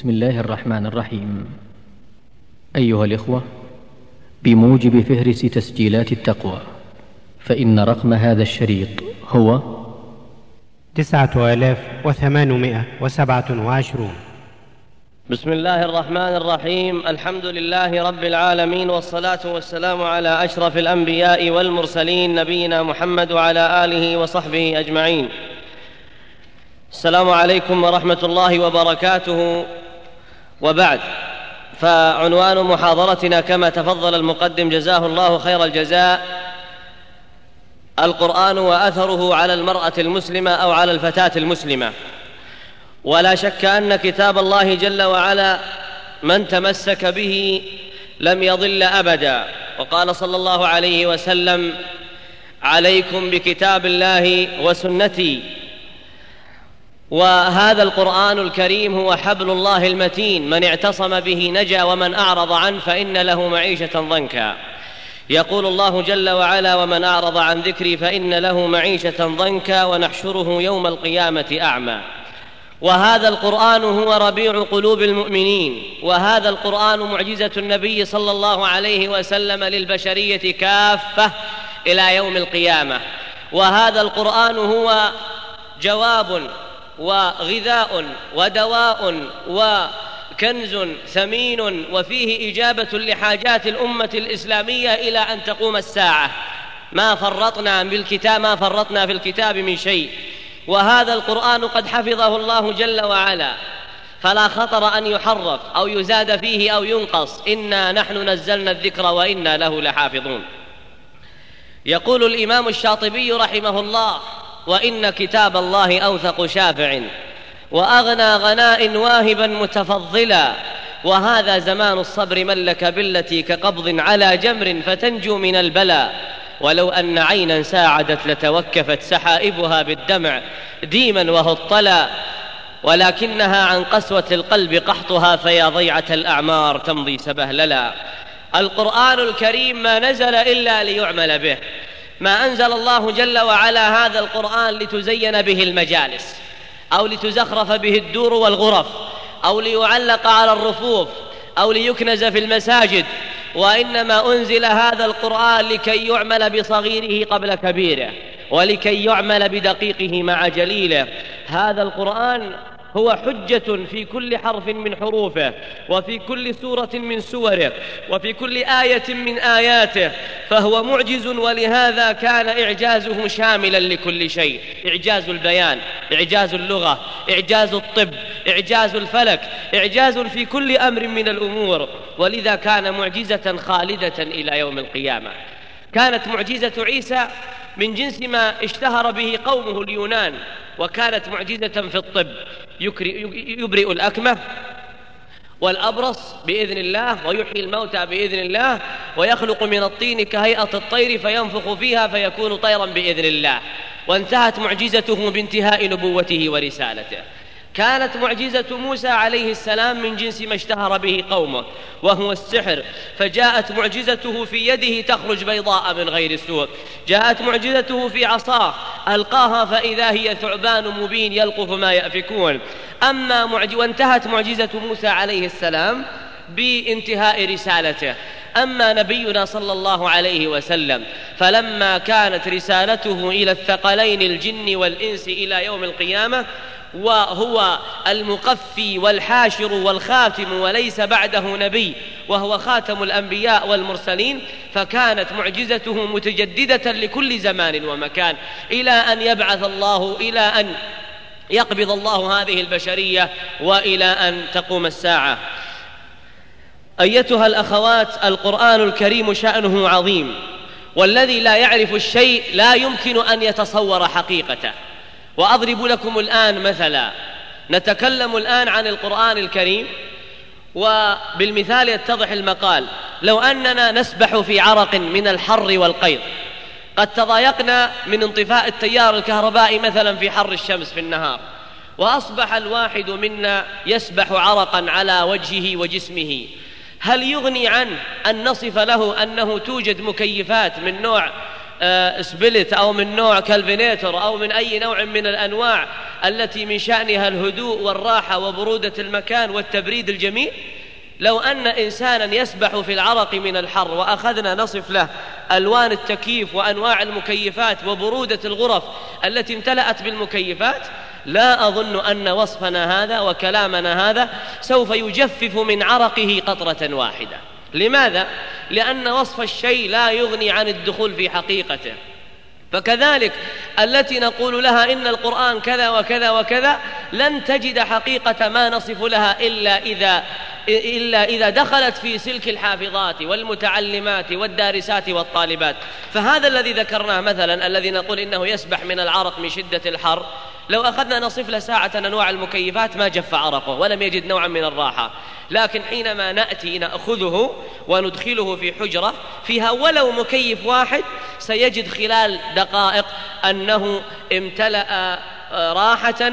بسم الله الرحمن الرحيم. أيها الإخوة، بموجب فهرس تسجيلات التقوى، فإن رقم هذا الشريط هو 9827. بسم الله الرحمن الرحيم. الحمد لله رب العالمين، والصلاة والسلام على أشرف الأنبياء والمرسلين، نبينا محمد وعلى آله وصحبه أجمعين. السلام عليكم ورحمة الله وبركاته. وبعد، فعنوان محاضرتنا كما تفضل المقدم جزاه الله خير الجزاء: القرآن وأثره على المرأة المسلمة أو على الفتاة المسلمة. ولا شك أن كتاب الله جل وعلا من تمسك به لم يضل أبدا. وقال صلى الله عليه وسلم: عليكم بكتاب الله وسنتي. وهذا القرآن الكريم هو حبل الله المتين، من اعتصم به نجا ومن أعرض عنه فإن له معيشة ضنكا. يقول الله جل وعلا: ومن أعرض عن ذكري فإن له معيشة ضنكا ونحشره يوم القيامة أعمى. وهذا القرآن هو ربيع قلوب المؤمنين، وهذا القرآن معجزة النبي صلى الله عليه وسلم للبشرية كافة إلى يوم القيامة. وهذا القرآن هو جواب وغذاء ودواء وكنز ثمين، وفيه إجابة لحاجات الأمة الإسلامية إلى أن تقوم الساعة. ما فرطنا في الكتاب من شيء. وهذا القرآن قد حفظه الله جل وعلا، فلا خطر أن يحرف أو يزاد فيه أو ينقص. إنا نحن نزلنا الذكر وإنا له لحافظون. يقول الإمام الشاطبي رحمه الله: وإن كتاب الله أوثق شافع، وأغنى غناء واهبا متفضلا، وهذا زمان الصبر من لك بالتي كقبض على جمر فتنجو من البلاء. ولو أن عينا ساعدت لتوكفت سحائبها بالدمع ديما وهطلا، ولكنها عن قسوة القلب قحطها فيا ضيعة الأعمار تمضي سبهللا. القرآن الكريم ما نزل إلا ليعمل به. ما أنزل الله جل وعلا هذا القرآن لتزين به المجالس، أو لتزخرف به الدور والغرف، أو ليعلق على الرفوف، أو ليكنز في المساجد، وإنما أنزل هذا القرآن لكي يعمل بصغيره قبل كبيره، ولكي يعمل بدقيقه مع جليله. هذا القرآن هو حجة في كل حرف من حروفه، وفي كل سورة من سوره، وفي كل آية من آياته، فهو معجز. ولهذا كان إعجازه شاملا لكل شيء: إعجاز البيان، إعجاز اللغة، إعجاز الطب، إعجاز الفلك، إعجاز في كل أمر من الأمور. ولذا كان معجزة خالدة إلى يوم القيامة. كانت معجزة عيسى من جنس ما اشتهر به قومه اليونان، وكانت معجزة في الطب: يبرئ الأكمة والأبرص بإذن الله، ويحيي الموتى بإذن الله، ويخلق من الطين كهيئة الطير فينفخ فيها فيكون طيرا بإذن الله. وانتهت معجزته بانتهاء نبوته ورسالته. كانت معجزة موسى عليه السلام من جنس ما اشتهر به قومه، وهو السحر، فجاءت معجزته في يده تخرج بيضاء من غير سوء. جاءت معجزته في عصاه ألقاها فإذا هي ثعبان مبين يلقف ما يأفكون. وانتهت معجزة موسى عليه السلام بانتهاء رسالته. أما نبينا صلى الله عليه وسلم فلما كانت رسالته إلى الثقلين الجن والإنس إلى يوم القيامة، وهو المقفي والحاشر والخاتم وليس بعده نبي، وهو خاتم الأنبياء والمرسلين، فكانت معجزته متجددة لكل زمان ومكان، إلى أن يبعث الله، إلى أن يقبض الله هذه البشرية، وإلى أن تقوم الساعة. أيتها الأخوات، القرآن الكريم شأنه عظيم، والذي لا يعرف الشيء لا يمكن أن يتصور حقيقته. وأضرب لكم الآن مثلا. نتكلم الآن عن القرآن الكريم، وبالمثال يتضح المقال. لو أننا نسبح في عرق من الحر والقيض، قد تضايقنا من انطفاء التيار الكهربائي مثلا في حر الشمس في النهار، وأصبح الواحد منا يسبح عرقا على وجهه وجسمه، هل يغني عنه أن نصف له أنه توجد مكيفات من نوع سبلت أو من نوع كالفينيتر أو من أي نوع من الأنواع التي من شأنها الهدوء والراحة وبرودة المكان والتبريد الجميل؟ لو أن إنسانا يسبح في العرق من الحر وأخذنا نصف له ألوان التكييف وأنواع المكيفات وبرودة الغرف التي امتلأت بالمكيفات، لا أظن أن وصفنا هذا وكلامنا هذا سوف يجفف من عرقه قطرة واحدة. لماذا؟ لأن وصف الشيء لا يغني عن الدخول في حقيقته. فكذلك التي نقول لها إن القرآن كذا وكذا وكذا لن تجد حقيقة ما نصف لها إلا إذا دخلت في سلك الحافظات والمتعلمات والدارسات والطالبات. فهذا الذي ذكرناه مثلا الذي نقول إنه يسبح من العرق من شدة الحر، لو أخذنا نصف له ساعة أنواع المكيفات ما جف عرقه ولم يجد نوعا من الراحة. لكن حينما نأتي نأخذه وندخله في حجرة فيها ولو مكيف واحد سيجد خلال دقائق أنه امتلأ راحة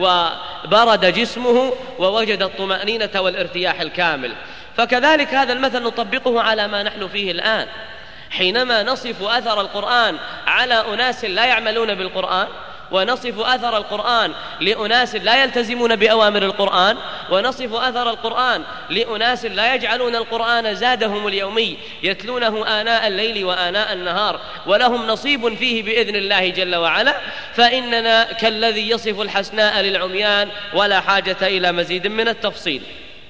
وبرد جسمه ووجد الطمأنينة والارتياح الكامل. فكذلك هذا المثل نطبقه على ما نحن فيه الآن. حينما نصف أثر القرآن على أناس لا يعملون بالقرآن، ونصف أثر القرآن لأناس لا يلتزمون بأوامر القرآن، ونصف أثر القرآن لأناس لا يجعلون القرآن زادهم اليومي يتلونه آناء الليل وآناء النهار ولهم نصيب فيه بإذن الله جل وعلا، فإننا كالذي يصف الحسناء للعميان ولا حاجة إلى مزيد من التفصيل.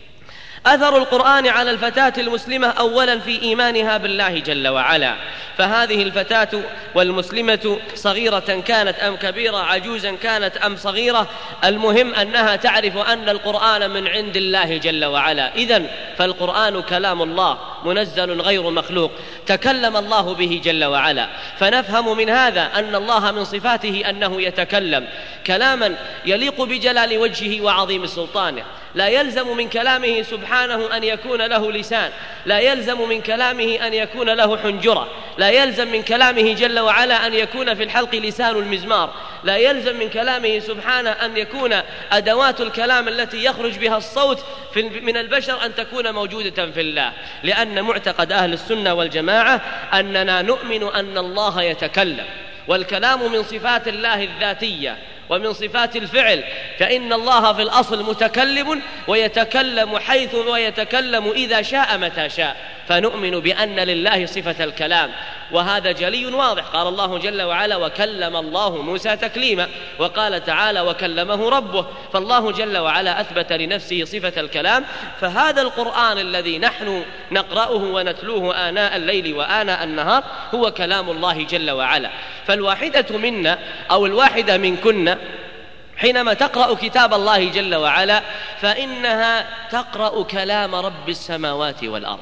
أثر القرآن على الفتاة المسلمة أولا في إيمانها بالله جل وعلا، فهذه الفتاة والمسلمة صغيرة كانت أم كبيرة، عجوزا كانت أم صغيرة، المهم أنها تعرف أن القرآن من عند الله جل وعلا. إذن فالقرآن كلام الله منزل غير مخلوق، تكلم الله به جل وعلا. فنفهم من هذا أن الله من صفاته أنه يتكلم كلاما يليق بجلال وجهه وعظيم سلطانه. لا يلزم من كلامه سبحانه أن يكون له لسان، لا يلزم من كلامه أن يكون له حنجرة، لا يلزم من كلامه جل وعلا أن يكون في الحلق لسان المزمار، لا يلزم من كلامه سبحانه أن يكون أدوات الكلام التي يخرج بها الصوت من البشر أن تكون موجودة في الله. لأن معتقد أهل السنة والجماعة أننا نؤمن أن الله يتكلم، والكلام من صفات الله الذاتية ومن صفات الفعل، فإن الله في الأصل متكلم ويتكلم حيث ويتكلم إذا شاء متى شاء، فنؤمن بأن لله صفة الكلام، وهذا جلي واضح. قال الله جل وعلا: وكلم الله موسى تكليما، وقال تعالى: وكلمه ربه. فالله جل وعلا أثبت لنفسه صفة الكلام. فهذا القرآن الذي نحن نقرأه ونتلوه آناء الليل وآناء النهار هو كلام الله جل وعلا. فالواحدة منا أو الواحدة منكن حينما تقرأ كتاب الله جل وعلا فإنها تقرأ كلام رب السماوات والأرض،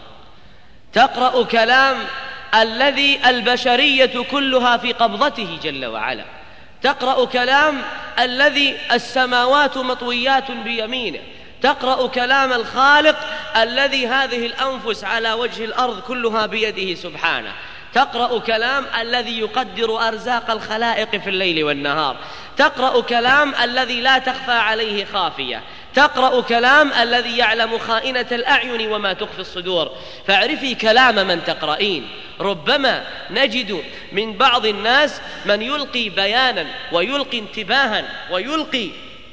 تقرأ كلام الذي البشرية كلها في قبضته جل وعلا، تقرأ كلام الذي السماوات مطويات بيمينه، تقرأ كلام الخالق الذي هذه الأنفس على وجه الأرض كلها بيده سبحانه، تقرأ كلام الذي يقدر أرزاق الخلائق في الليل والنهار، تقرأ كلام الذي لا تخفى عليه خافية، تقرأ كلام الذي يعلم خائنة الأعين وما تخفي الصدور. فاعرفي كلام من تقرأين. ربما نجد من بعض الناس من يلقي بيانا ويلقي انتباها ويلقي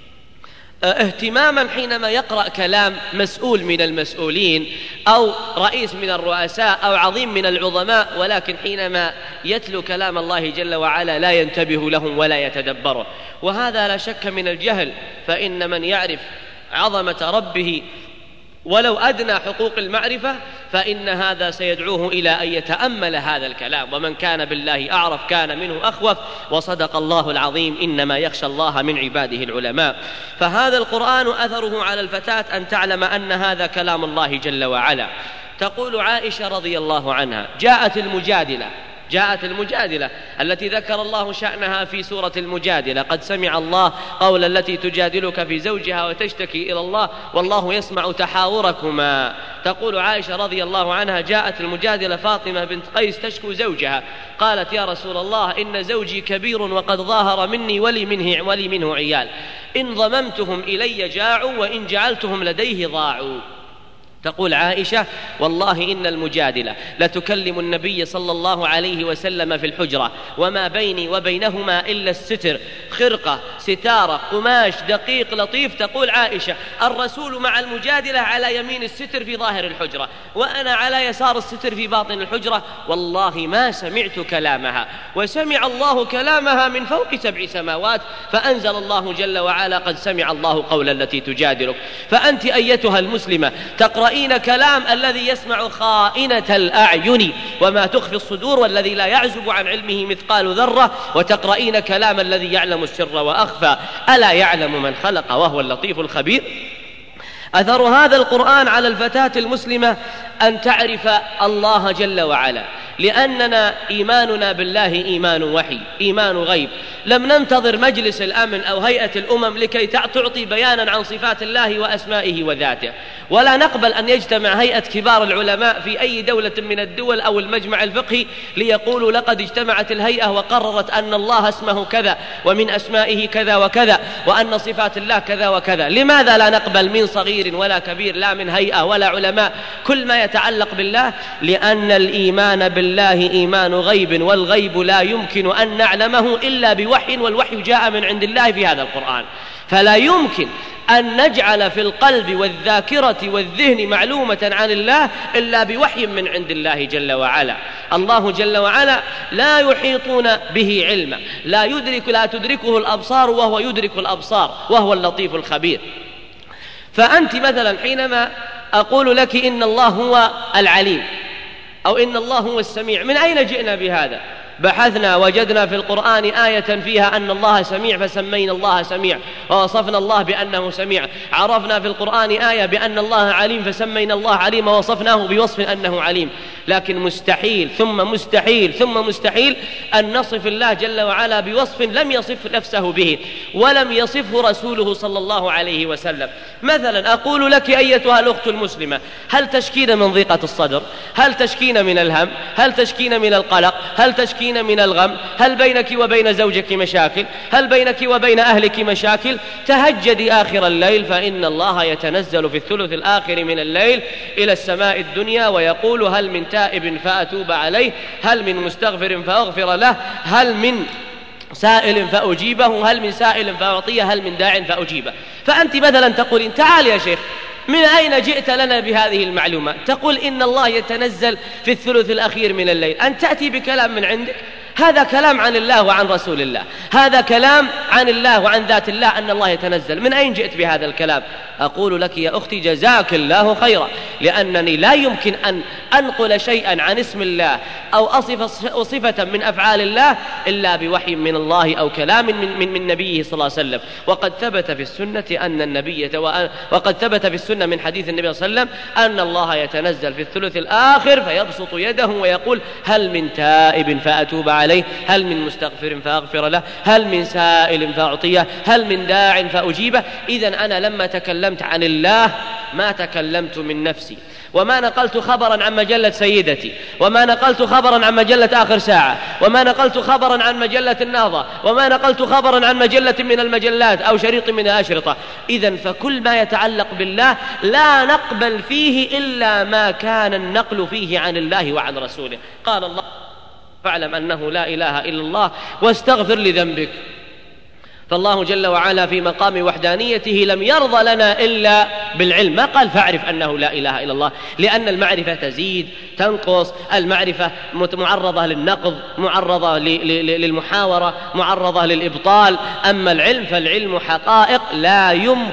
اهتماما حينما يقرأ كلام مسؤول من المسؤولين أو رئيس من الرؤساء أو عظيم من العظماء، ولكن حينما يتلو كلام الله جل وعلا لا ينتبه لهم ولا يتدبره، وهذا لا شك من الجهل. فإن من يعرف عظمة ربه ولو أدنى حقوق المعرفة فإن هذا سيدعوه إلى أن يتأمل هذا الكلام. ومن كان بالله أعرف كان منه أخوف، وصدق الله العظيم: إنما يخشى الله من عباده العلماء. فهذا القرآن أثره على الفتاة أن تعلم أن هذا كلام الله جل وعلا. تقول عائشة رضي الله عنها: جاءت المجادلة التي ذكر الله شأنها في سورة المجادلة: قد سمع الله قول التي تجادلك في زوجها وتشتكي إلى الله والله يسمع تحاوركما. تقول عائشة رضي الله عنها: جاءت المجادلة فاطمة بنت قيس تشكو زوجها، قالت: يا رسول الله، إن زوجي كبير وقد ظاهر مني ولي منه عيال، إن ضممتهم إلي جاعوا وإن جعلتهم لديه ضاعوا. تقول عائشة: والله إن المجادلة لتكلم النبي صلى الله عليه وسلم في الحجرة وما بيني وبينهما إلا الستر، خرقة، ستارة، قماش دقيق لطيف. تقول عائشة: الرسول مع المجادلة على يمين الستر في ظاهر الحجرة، وأنا على يسار الستر في باطن الحجرة، والله ما سمعت كلامها. وسمع الله كلامها من فوق 7 سماوات، فأنزل الله جل وعلا: قد سمع الله قول التي تجادلك. فأنت أيتها المسلمة تقرأين كلام الذي يسمع خائنة الأعين وما تخفي الصدور والذي لا يعزب عن علمه مثقال ذرة، وتقرأين كلام الذي يعلم السر وأخفى. ألا يعلم من خلق وهو اللطيف الخبير؟ أثر هذا القرآن على الفتاة المسلمة أن تعرف الله جل وعلا، لأننا إيماننا بالله إيمان وحي، إيمان غيب. لم ننتظر مجلس الأمن أو هيئة الأمم لكي تعطي بيانا عن صفات الله وأسمائه وذاته، ولا نقبل أن يجتمع هيئة كبار العلماء في أي دولة من الدول أو المجمع الفقهي ليقولوا: لقد اجتمعت الهيئة وقررت أن الله اسمه كذا ومن أسمائه كذا وكذا وأن صفات الله كذا وكذا. لماذا لا نقبل من صغير ولا كبير، لا من هيئة ولا علماء، كل ما يتعلق بالله؟ لأن الإيمان بالله إيمان غيب، والغيب لا يمكن أن نعلمه إلا بوحي، والوحي جاء من عند الله في هذا القرآن. فلا يمكن أن نجعل في القلب والذاكرة والذهن معلومة عن الله إلا بوحي من عند الله جل وعلا. الله جل وعلا لا يحيطون به علما، لا تدركه الأبصار وهو يدرك الأبصار، وهو اللطيف الخبير. فأنت مثلا حينما أقول لك إن الله هو العليم أو إن الله هو السميع، من أين جئنا بهذا؟ بحثنا وجدنا في القرآن آية فيها أن الله سميع فسمينا الله سميع ووصفنا الله بأنه سميع. عرفنا في القرآن آية بأن الله عليم فسمينا الله عليم ووصفناه بوصف أنه عليم. لكن مستحيل ثم مستحيل ثم مستحيل أن نصف الله جل وعلا بوصف لم يصف نفسه به ولم يصفه رسوله صلى الله عليه وسلم. مثلا أقول لك أيتها الأخت المسلمة: هل تشكين من ضيقة الصدر؟ هل تشكين من الهم؟ هل تشكين من القلق؟ هل تشكين من الغم؟ هل بينك وبين زوجك مشاكل؟ هل بينك وبين أهلك مشاكل؟ تهجدي آخر الليل، فإن الله يتنزل في الثلث الآخر من الليل إلى السماء الدنيا ويقول: هل من تائب فأتوب عليه؟ هل من مستغفر فأغفر له؟ هل من سائل فأجيبه؟ هل من سائل فأعطيه؟ هل من داع فأجيبه؟ فأنت مثلا تقولين: تعال يا شيخ، من أين جئت لنا بهذه المعلومة؟ تقول إن الله يتنزل في الثلث الأخير من الليل، أن تأتي بكلام من عندك؟ هذا كلام عن الله وعن رسول الله، هذا كلام عن الله وعن ذات الله أن الله يتنزل. من أين جئت بهذا الكلام؟ أقول لك يا أختي: جزاك الله خيرا، لأنني لا يمكن أن أنقل شيئا عن اسم الله أو أصف صفة من أفعال الله إلا بوحي من الله أو كلام من نبيه صلى الله عليه وسلم. وقد ثبت في السنة أن النبي وقد ثبت في السنة من حديث النبي صلى الله عليه وسلم أن الله يتنزل في الثلث الآخر فيبسط يده ويقول: هل من تائب فأتوب عليه؟ هل من مستغفر فأغفر له؟ هل من سائل فأعطيه؟ هل من داع فأجيبه؟ إذن أنا لما تكلمت عن الله ما تكلمت من نفسي، وما نقلت خبرا عن مجلة سيدتي، وما نقلت خبرا عن مجلة آخر ساعة، وما نقلت خبرا عن مجلة النهضة، وما نقلت خبرا عن مجلة من المجلات أو شريط من الأشرطة. إذن فكل ما يتعلق بالله لا نقبل فيه إلا ما كان النقل فيه عن الله وعن رسوله. قال الله: فاعلم أنه لا إله إلا الله واستغفر لذنبك. فالله جل وعلا في مقام وحدانيته لم يرضى لنا إلا بالعلم، ما قال فاعرف أنه لا إله إلا الله، لأن المعرفة تزيد تنقص، المعرفة معرضة للنقض، معرضة للمحاورة، معرضة للإبطال. أما العلم فالعلم حقائق لا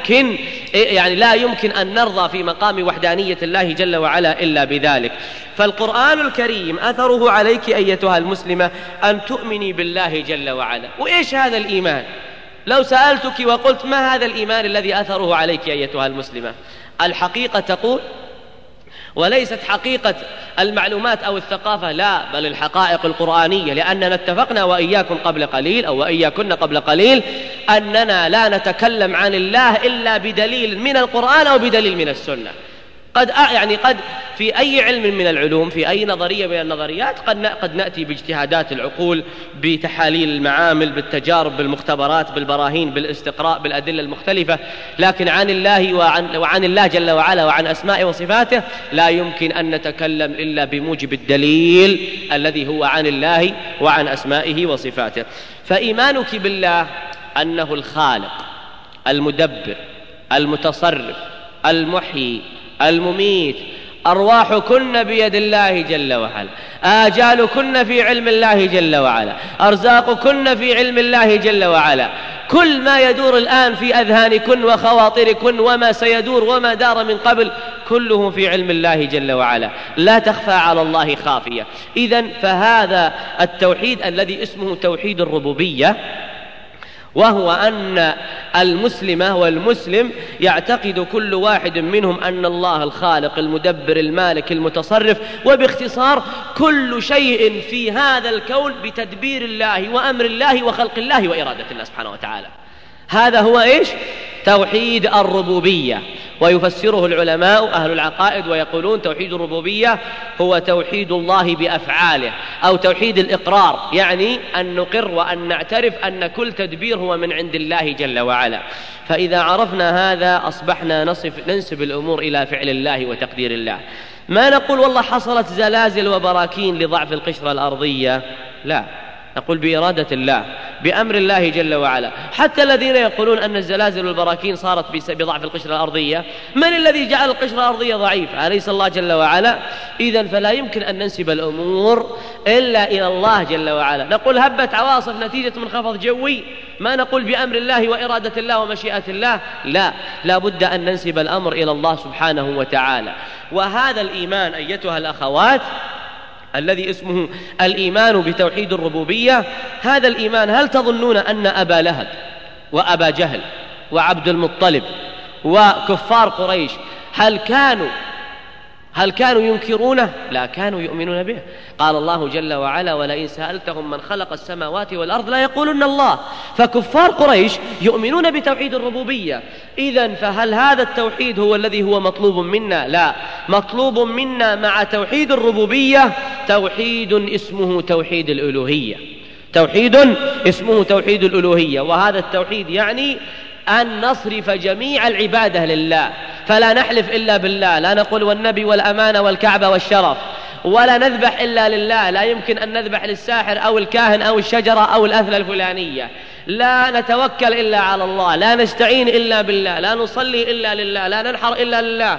يمكن أن نرضى في مقام وحدانية الله جل وعلا إلا بذلك. فالقرآن الكريم أثره عليك أيتها المسلمة أن تؤمني بالله جل وعلا. وإيش هذا الإيمان؟ لو سألتك وقلت: ما هذا الإيمان الذي أثره عليك أيتها المسلمة؟ الحقيقة تقول، وليست حقيقة المعلومات أو الثقافة، لا، بل الحقائق القرآنية. لأننا اتفقنا وإياكم قبل قليل أو وإياكن قبل قليل أننا لا نتكلم عن الله إلا بدليل من القرآن أو بدليل من السنة. قد في أي علم من العلوم، في أي نظرية من النظريات قد نأتي باجتهادات العقول، بتحاليل المعامل، بالتجارب، بالمختبرات، بالبراهين، بالاستقراء، بالأدلة المختلفة، لكن عن الله وعن الله جل وعلا وعن أسمائه وصفاته لا يمكن أن نتكلم إلا بموجب الدليل الذي هو عن الله وعن أسمائه وصفاته. فإيمانك بالله أنه الخالق المدبر المتصرف المحيي المميت، أرواحكن بيد الله جل وعلا، آجالكن في علم الله جل وعلا، أرزاقكن في علم الله جل وعلا، كل ما يدور الآن في أذهانكن وخواطركن وما سيدور وما دار من قبل كله في علم الله جل وعلا، لا تخفى على الله خافية. إذن فهذا التوحيد الذي اسمه توحيد الربوبية، وهو أن المسلم والمسلم يعتقد كل واحد منهم أن الله الخالق المدبر المالك المتصرف، وباختصار كل شيء في هذا الكون بتدبير الله وأمر الله وخلق الله وإرادة الله سبحانه وتعالى. هذا هو إيش؟ توحيد الربوبية. ويفسره العلماء أهل العقائد ويقولون توحيد الربوبية هو توحيد الله بأفعاله، أو توحيد الإقرار، يعني أن نقر وأن نعترف أن كل تدبير هو من عند الله جل وعلا. فإذا عرفنا هذا أصبحنا ننسب الأمور إلى فعل الله وتقدير الله. ما نقول والله حصلت زلازل وبراكين لضعف القشرة الأرضية، لا، نقول بإرادة الله بأمر الله جل وعلا. حتى الذين يقولون أن الزلازل والبراكين صارت بضعف القشرة الأرضية، من الذي جعل القشرة الأرضية ضعيفة؟ أليس الله جل وعلا؟ إذن فلا يمكن أن ننسب الأمور إلا إلى الله جل وعلا. نقول هبت عواصف نتيجة منخفض جوي، ما نقول بأمر الله وإرادة الله ومشيئة الله، لا بد أن ننسب الأمر إلى الله سبحانه وتعالى. وهذا الإيمان أيتها الأخوات الذي اسمه الإيمان بتوحيد الربوبية، هذا الإيمان، هل تظنون أن أبا لهب وأبا جهل وعبد المطلب وكفار قريش هل كانوا ينكرونه؟ لا، كانوا يؤمنون به. قال الله جل وعلا: ولئن سألتهم من خلق السماوات والأرض لا يقولون الله. فكفار قريش يؤمنون بتوحيد الربوبية. إذن فهل هذا التوحيد هو الذي هو مطلوب منا؟ لا، مطلوب منا مع توحيد الربوبية توحيد اسمه توحيد الألوهية، توحيد اسمه توحيد الألوهية. وهذا التوحيد يعني أن نصرف جميع العبادة لله، فلا نحلف إلا بالله، لا نقول والنبي والأمانة والكعبة والشرف، ولا نذبح إلا لله، لا يمكن أن نذبح للساحر أو الكاهن أو الشجرة أو الأثلة الفلانية، لا نتوكل إلا على الله، لا نستعين إلا بالله، لا نصلي إلا لله، لا ننحر إلا لله.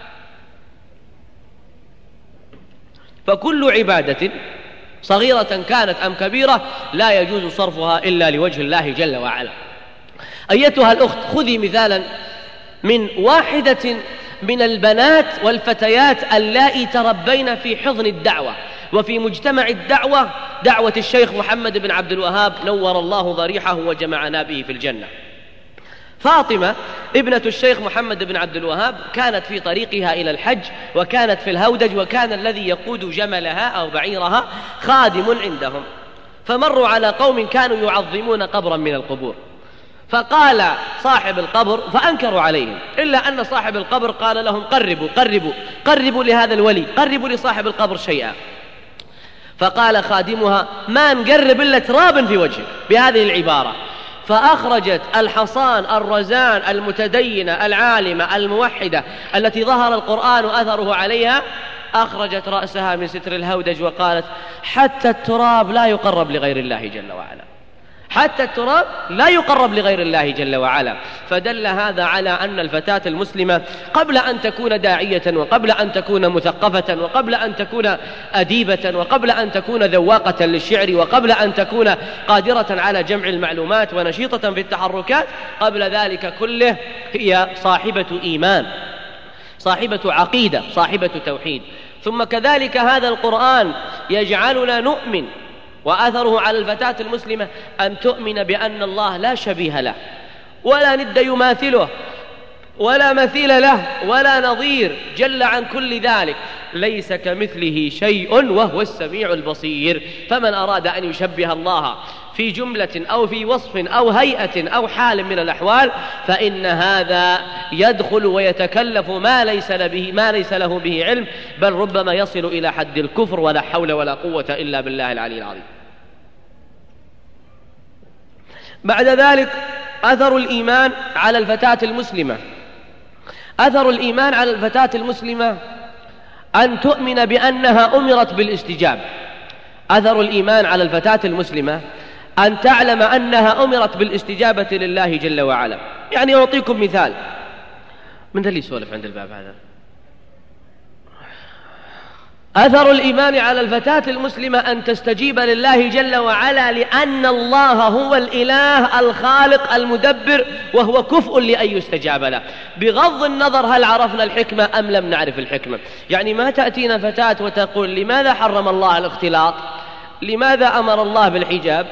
فكل عبادة صغيرة كانت أم كبيرة لا يجوز صرفها إلا لوجه الله جل وعلا. أيتها الأخت، خذي مثالا من واحدة من البنات والفتيات اللائي تربين في حضن الدعوة وفي مجتمع الدعوة، دعوة الشيخ محمد بن عبد الوهاب نور الله ضريحه وجمعنا به في الجنة. فاطمة ابنة الشيخ محمد بن عبد الوهاب كانت في طريقها إلى الحج، وكانت في الهودج، وكان الذي يقود جملها أو بعيرها خادم عندهم، فمروا على قوم كانوا يعظمون قبرا من القبور، فقال صاحب القبر، فأنكروا عليهم، إلا أن صاحب القبر قال لهم: قربوا لهذا الولي، قربوا لصاحب القبر شيئا. فقال خادمها: ما نقرب إلا تراب في وجهك، بهذه العبارة. فأخرجت الحصان الرزان المتدينة العالمة الموحدة التي ظهر القرآن أثره عليها، أخرجت رأسها من ستر الهودج وقالت: حتى التراب لا يقرب لغير الله جل وعلا، حتى التراب لا يقرب لغير الله جل وعلا. فدل هذا على أن الفتاة المسلمة قبل أن تكون داعية، وقبل أن تكون مثقفة، وقبل أن تكون أديبة، وقبل أن تكون ذواقة للشعر، وقبل أن تكون قادرة على جمع المعلومات ونشيطة في التحركات، قبل ذلك كله هي صاحبة إيمان، صاحبة عقيدة، صاحبة توحيد. ثم كذلك هذا القرآن يجعلنا نؤمن، وأثره على الفتاة المسلمة أن تؤمن بأن الله لا شبيه له ولا ند يماثله، ولا مثيل له ولا نظير، جل عن كل ذلك، ليس كمثله شيء وهو السميع البصير. فمن أراد أن يشبه الله في جملة أو في وصف أو هيئة أو حال من الأحوال فإن هذا يدخل ويتكلف ما ليس له به علم، بل ربما يصل إلى حد الكفر، ولا حول ولا قوة إلا بالله العلي العظيم. بعد ذلك أثر الإيمان على الفتاة المسلمة. أثر الإيمان على الفتاة المسلمة أن تؤمن بأنها أمرت بالاستجابة. أثر الإيمان على الفتاة المسلمة أن تعلم أنها أمرت بالاستجابة لله جل وعلا. يعني أعطيكم مثال. من ذا اللي يسولف عند الباب هذا؟ أثر الإيمان على الفتاة المسلمة أن تستجيب لله جل وعلا، لأن الله هو الإله الخالق المدبر، وهو كفء لأن يستجاب له، بغض النظر هل عرفنا الحكمة أم لم نعرف الحكمة. يعني ما تأتينا فتاة وتقول لماذا حرم الله الاختلاط؟ لماذا أمر الله بالحجاب؟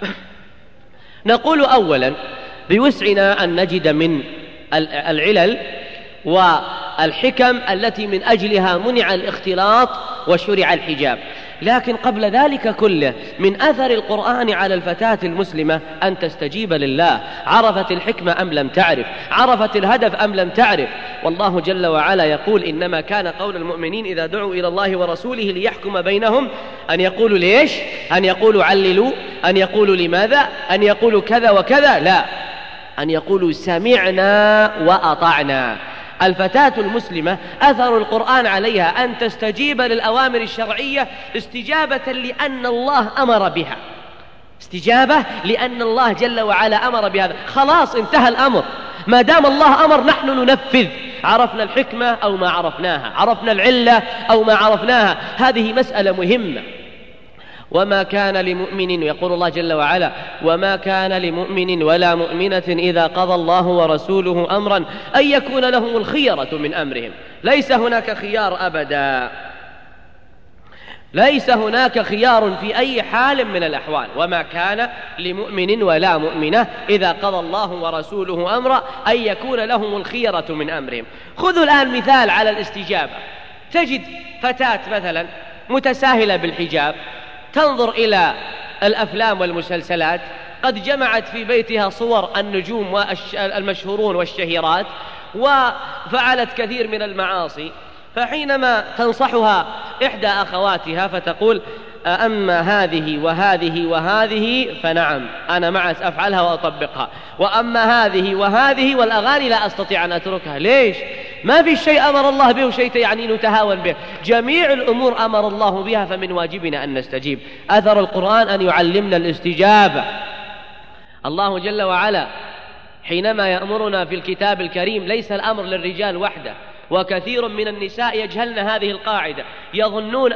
نقول أولا بوسعنا أن نجد من العلل والحكم التي من أجلها منع الاختلاط وشرع الحجاب، لكن قبل ذلك كله من أثر القرآن على الفتاة المسلمة أن تستجيب لله. عرفت الحكمة أم لم تعرف؟ عرفت الهدف أم لم تعرف؟ والله جل وعلا يقول إنما كان قول المؤمنين إذا دعوا إلى الله ورسوله ليحكم بينهم أن يقولوا ليش؟ أن يقولوا عللوا، أن يقولوا لماذا، أن يقولوا كذا وكذا، لا، أن يقولوا سمعنا وأطعنا. الفتاة المسلمة أثر القرآن عليها أن تستجيب للأوامر الشرعية استجابة لأن الله أمر بها، استجابة لأن الله جل وعلا أمر بهذا. خلاص انتهى الأمر، ما دام الله أمر نحن ننفذ. عرفنا الحكمة أو ما عرفناها، عرفنا العلة أو ما عرفناها، هذه مسألة مهمة. وما كان لمؤمن، يقول الله جل وعلا: وما كان لمؤمن ولا مؤمنة إذا قضى الله ورسوله أمرا أن يكون لهم الخيرة من أمرهم. ليس هناك خيار أبدا، ليس هناك خيار في أي حال من الأحوال. وما كان لمؤمن ولا مؤمنة إذا قضى الله ورسوله أمرا أن يكون لهم الخيرة من أمرهم. خذوا الآن مثال على الاستجابة. تجد فتاة مثلا متساهلة بالحجاب، تنظر إلى الأفلام والمسلسلات، قد جمعت في بيتها صور النجوم والمشهورون والشهيرات، وفعلت كثير من المعاصي. فحينما تنصحها إحدى أخواتها فتقول: أما هذه وهذه وهذه فنعم أنا معك أفعلها وأطبقها، وأما هذه وهذه والأغاني لا أستطيع أن أتركها. ليش؟ ما في شيء أمر الله به وشيء يعني نتهاون به، جميع الأمور أمر الله بها، فمن واجبنا أن نستجيب. أثر القرآن أن يعلمنا الاستجابة. الله جل وعلا حينما يأمرنا في الكتاب الكريم ليس الأمر للرجال وحده، وكثير من النساء يجهلن هذه القاعدة، يظنون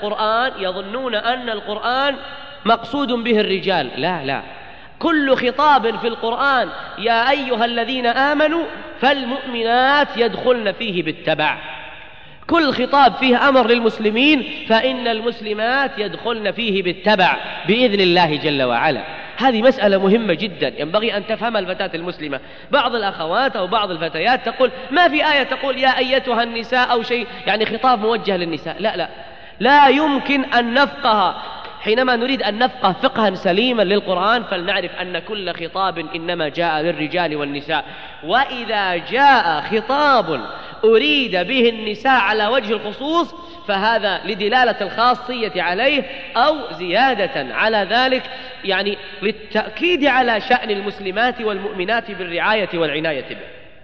أن القرآن مقصود به الرجال. لا لا، كل خطاب في القرآن يا أيها الذين آمنوا فالمؤمنات يدخلن فيه بالتبع. كل خطاب فيه أمر للمسلمين فإن المسلمات يدخلن فيه بالتبع بإذن الله جل وعلا. هذه مسألة مهمة جدا ينبغي أن تفهم الفتاة المسلمة. بعض الأخوات أو بعض الفتيات تقول: ما في آية تقول يا أيتها النساء أو شيء، يعني خطاب موجه للنساء. لا لا، لا يمكن أن نفقه. حينما نريد أن نفقه فقها سليما للقرآن فلنعرف أن كل خطاب إنما جاء للرجال والنساء، وإذا جاء خطاب أريد به النساء على وجه الخصوص فهذا لدلالة الخاصية عليه أو زيادة على ذلك، يعني للتأكيد على شأن المسلمات والمؤمنات بالرعاية والعناية به.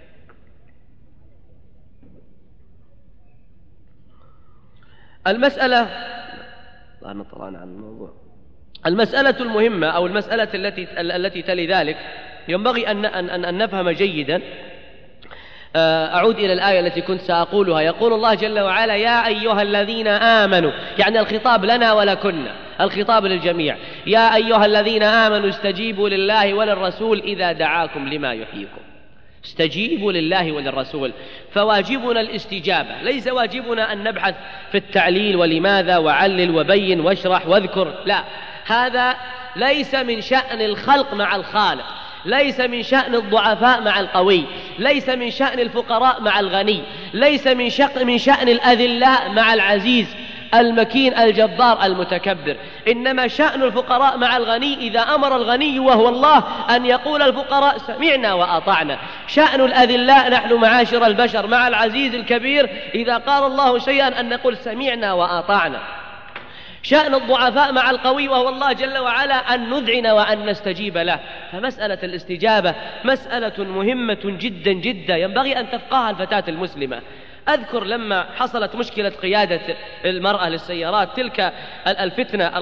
المسألة المهمة أو المسألة التي تلي ذلك ينبغي أن نفهم جيدا. أعود إلى الآية التي كنت سأقولها. يقول الله جل وعلا: يا أيها الذين آمنوا، يعني الخطاب لنا ولكن، الخطاب للجميع. يا أيها الذين آمنوا استجيبوا لله وللرسول إذا دعاكم لما يحييكم. استجيبوا لله وللرسول، فواجبنا الاستجابة، ليس واجبنا أن نبحث في التعليل ولماذا وعلل وبين واشرح واذكر، لا، هذا ليس من شأن الخلق مع الخالق. ليس من شأن الضعفاء مع القوي، ليس من شأن الفقراء مع الغني، ليس من شأن الأذلاء مع العزيز المكين الجبار المتكبر، إنما شأن الفقراء مع الغني إذا أمر الغني وهو الله أن يقول الفقراء سمعنا وأطعنا. شأن الأذلاء نحن معاشر البشر مع العزيز الكبير إذا قال الله شيئا أن نقول سمعنا وأطعنا. شأن الضعفاء مع القوي وهو الله جل وعلا أن نذعن وأن نستجيب له. فمسألة الاستجابة مسألة مهمة جدا جدا ينبغي أن تفقهها الفتاة المسلمة. أذكر لما حصلت مشكلة قيادة المرأة للسيارات، تلك الفتنة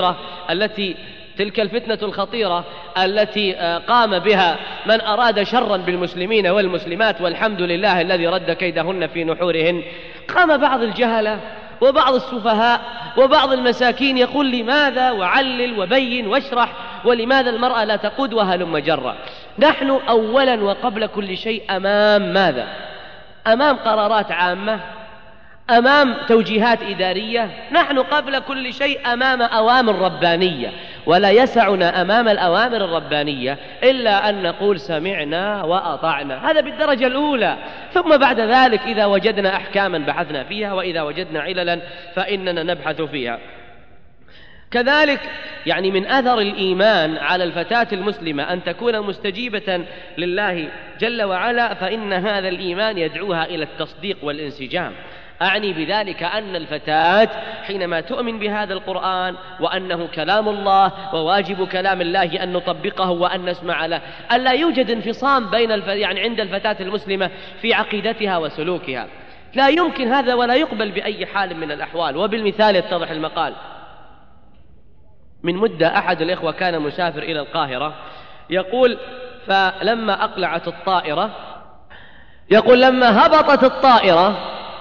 الخطيرة التي قام بها من أراد شرا بالمسلمين والمسلمات، والحمد لله الذي رد كيدهن في نحورهن. قام بعض الجهلة وبعض السفهاء وبعض المساكين يقول لماذا وعلل وبين واشرح، ولماذا المرأة لا تقود وهلم جرا. نحن أولا وقبل كل شيء أمام ماذا؟ أمام قرارات عامة، أمام توجيهات إدارية. نحن قبل كل شيء أمام أوامر ربانية، ولا يسعنا أمام الأوامر الربانية إلا أن نقول سمعنا وأطعنا، هذا بالدرجة الأولى. ثم بعد ذلك إذا وجدنا أحكاما بحثنا فيها، وإذا وجدنا عللا فإننا نبحث فيها. كذلك يعني من أثر الإيمان على الفتاة المسلمة أن تكون مستجيبة لله جل وعلا، فإن هذا الإيمان يدعوها إلى التصديق والانسجام. أعني بذلك أن الفتاة حينما تؤمن بهذا القرآن وأنه كلام الله وواجب كلام الله أن نطبقه وأن نسمع له، ألا يوجد انفصام عند الفتاة المسلمة في عقيدتها وسلوكها، لا يمكن هذا ولا يقبل بأي حال من الأحوال. وبالمثال يتضح المقال. من مدة أحد الإخوة كان مسافر إلى القاهرة، يقول فلما أقلعت الطائرة، يقول لما هبطت الطائرة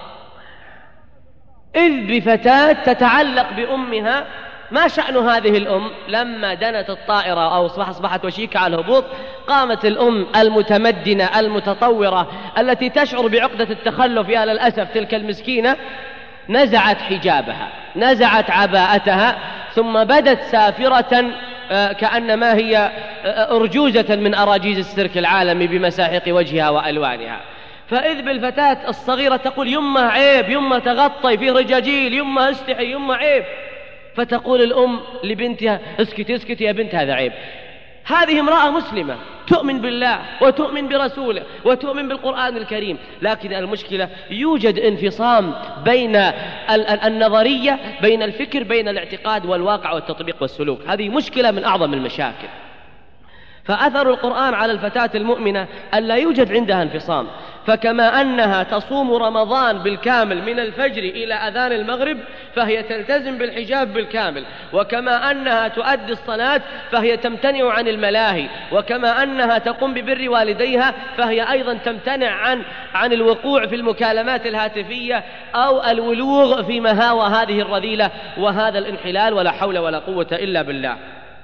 إذ بفتاة تتعلق بأمها. ما شأن هذه الأم؟ لما دنت الطائرة أو أصبحت وشيكة على الهبوط، قامت الأم المتمدنة المتطورة التي تشعر بعقدة التخلف، يا للأسف تلك المسكينة، نزعت حجابها، نزعت عباءتها، ثم بدت سافرة كأنما هي أرجوزة من أراجيز السيرك العالمي بمساحق وجهها وألوانها. فإذ بالفتاة الصغيرة تقول يمه عيب، يمه تغطي فيه رجاجيل، يمه استحي، يمه عيب. فتقول الأم لبنتها اسكتي اسكتي يا بنت، هذا عيب. هذه امرأة مسلمة تؤمن بالله وتؤمن برسوله وتؤمن بالقرآن الكريم، لكن المشكلة يوجد انفصام بين النظرية، بين الفكر، بين الاعتقاد والواقع والتطبيق والسلوك. هذه مشكلة من أعظم المشاكل. فأثر القرآن على الفتاة المؤمنة ألا يوجد عندها انفصام. فكما أنها تصوم رمضان بالكامل من الفجر إلى أذان المغرب فهي تلتزم بالحجاب بالكامل، وكما أنها تؤدي الصلاة فهي تمتنع عن الملاهي، وكما أنها تقوم ببر والديها فهي أيضا تمتنع عن الوقوع في المكالمات الهاتفية أو الولوغ في مهاوى هذه الرذيلة وهذا الانحلال، ولا حول ولا قوة إلا بالله.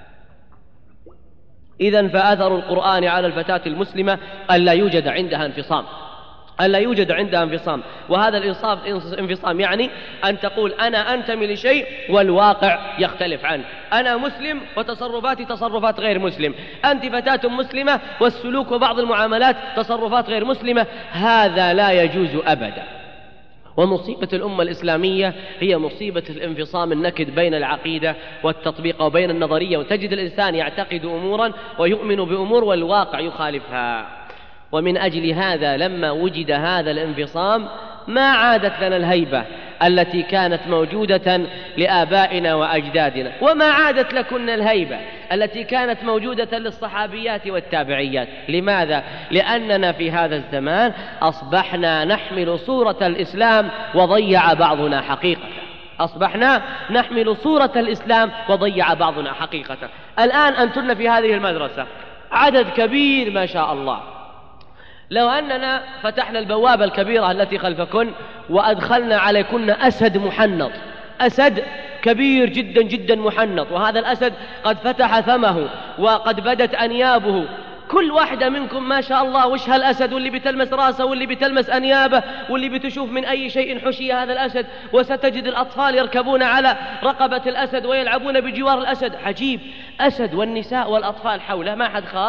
إذن فأثر القرآن على الفتاة المسلمة ألا يوجد عندها انفصام، ألا يوجد عندها انفصام. وهذا الانفصام يعني أن تقول أنا أنتمي لشيء والواقع يختلف عنه، أنا مسلم وتصرفاتي تصرفات غير مسلم، أنت فتاة مسلمة والسلوك وبعض المعاملات تصرفات غير مسلمة. هذا لا يجوز أبدا. ومصيبة الأمة الإسلامية هي مصيبة الانفصام النكد بين العقيدة والتطبيق وبين النظرية، وتجد الإنسان يعتقد أمورا ويؤمن بأمور والواقع يخالفها. ومن أجل هذا لما وجد هذا الانفصام ما عادت لنا الهيبة التي كانت موجودة لآبائنا وأجدادنا، وما عادت لكن الهيبة التي كانت موجودة للصحابيات والتابعيات. لماذا؟ لأننا في هذا الزمان أصبحنا نحمل صورة الإسلام وضيع بعضنا حقيقة. أصبحنا نحمل صورة الإسلام وضيع بعضنا حقيقة. الآن أنتن في هذه المدرسة عدد كبير ما شاء الله، لو أننا فتحنا البوابة الكبيرة التي خلفكن وأدخلنا عليكن أسد محنط، أسد كبير جدا جدا محنط، وهذا الأسد قد فتح فمه وقد بدت أنيابه، كل واحدة منكم ما شاء الله وش هالأسد، واللي بتلمس راسه واللي بتلمس أنيابه واللي بتشوف من أي شيء حشي هذا الأسد. وستجد الأطفال يركبون على رقبة الأسد ويلعبون بجوار الأسد. عجيب، أسد والنساء والأطفال حوله، ما حد خاف.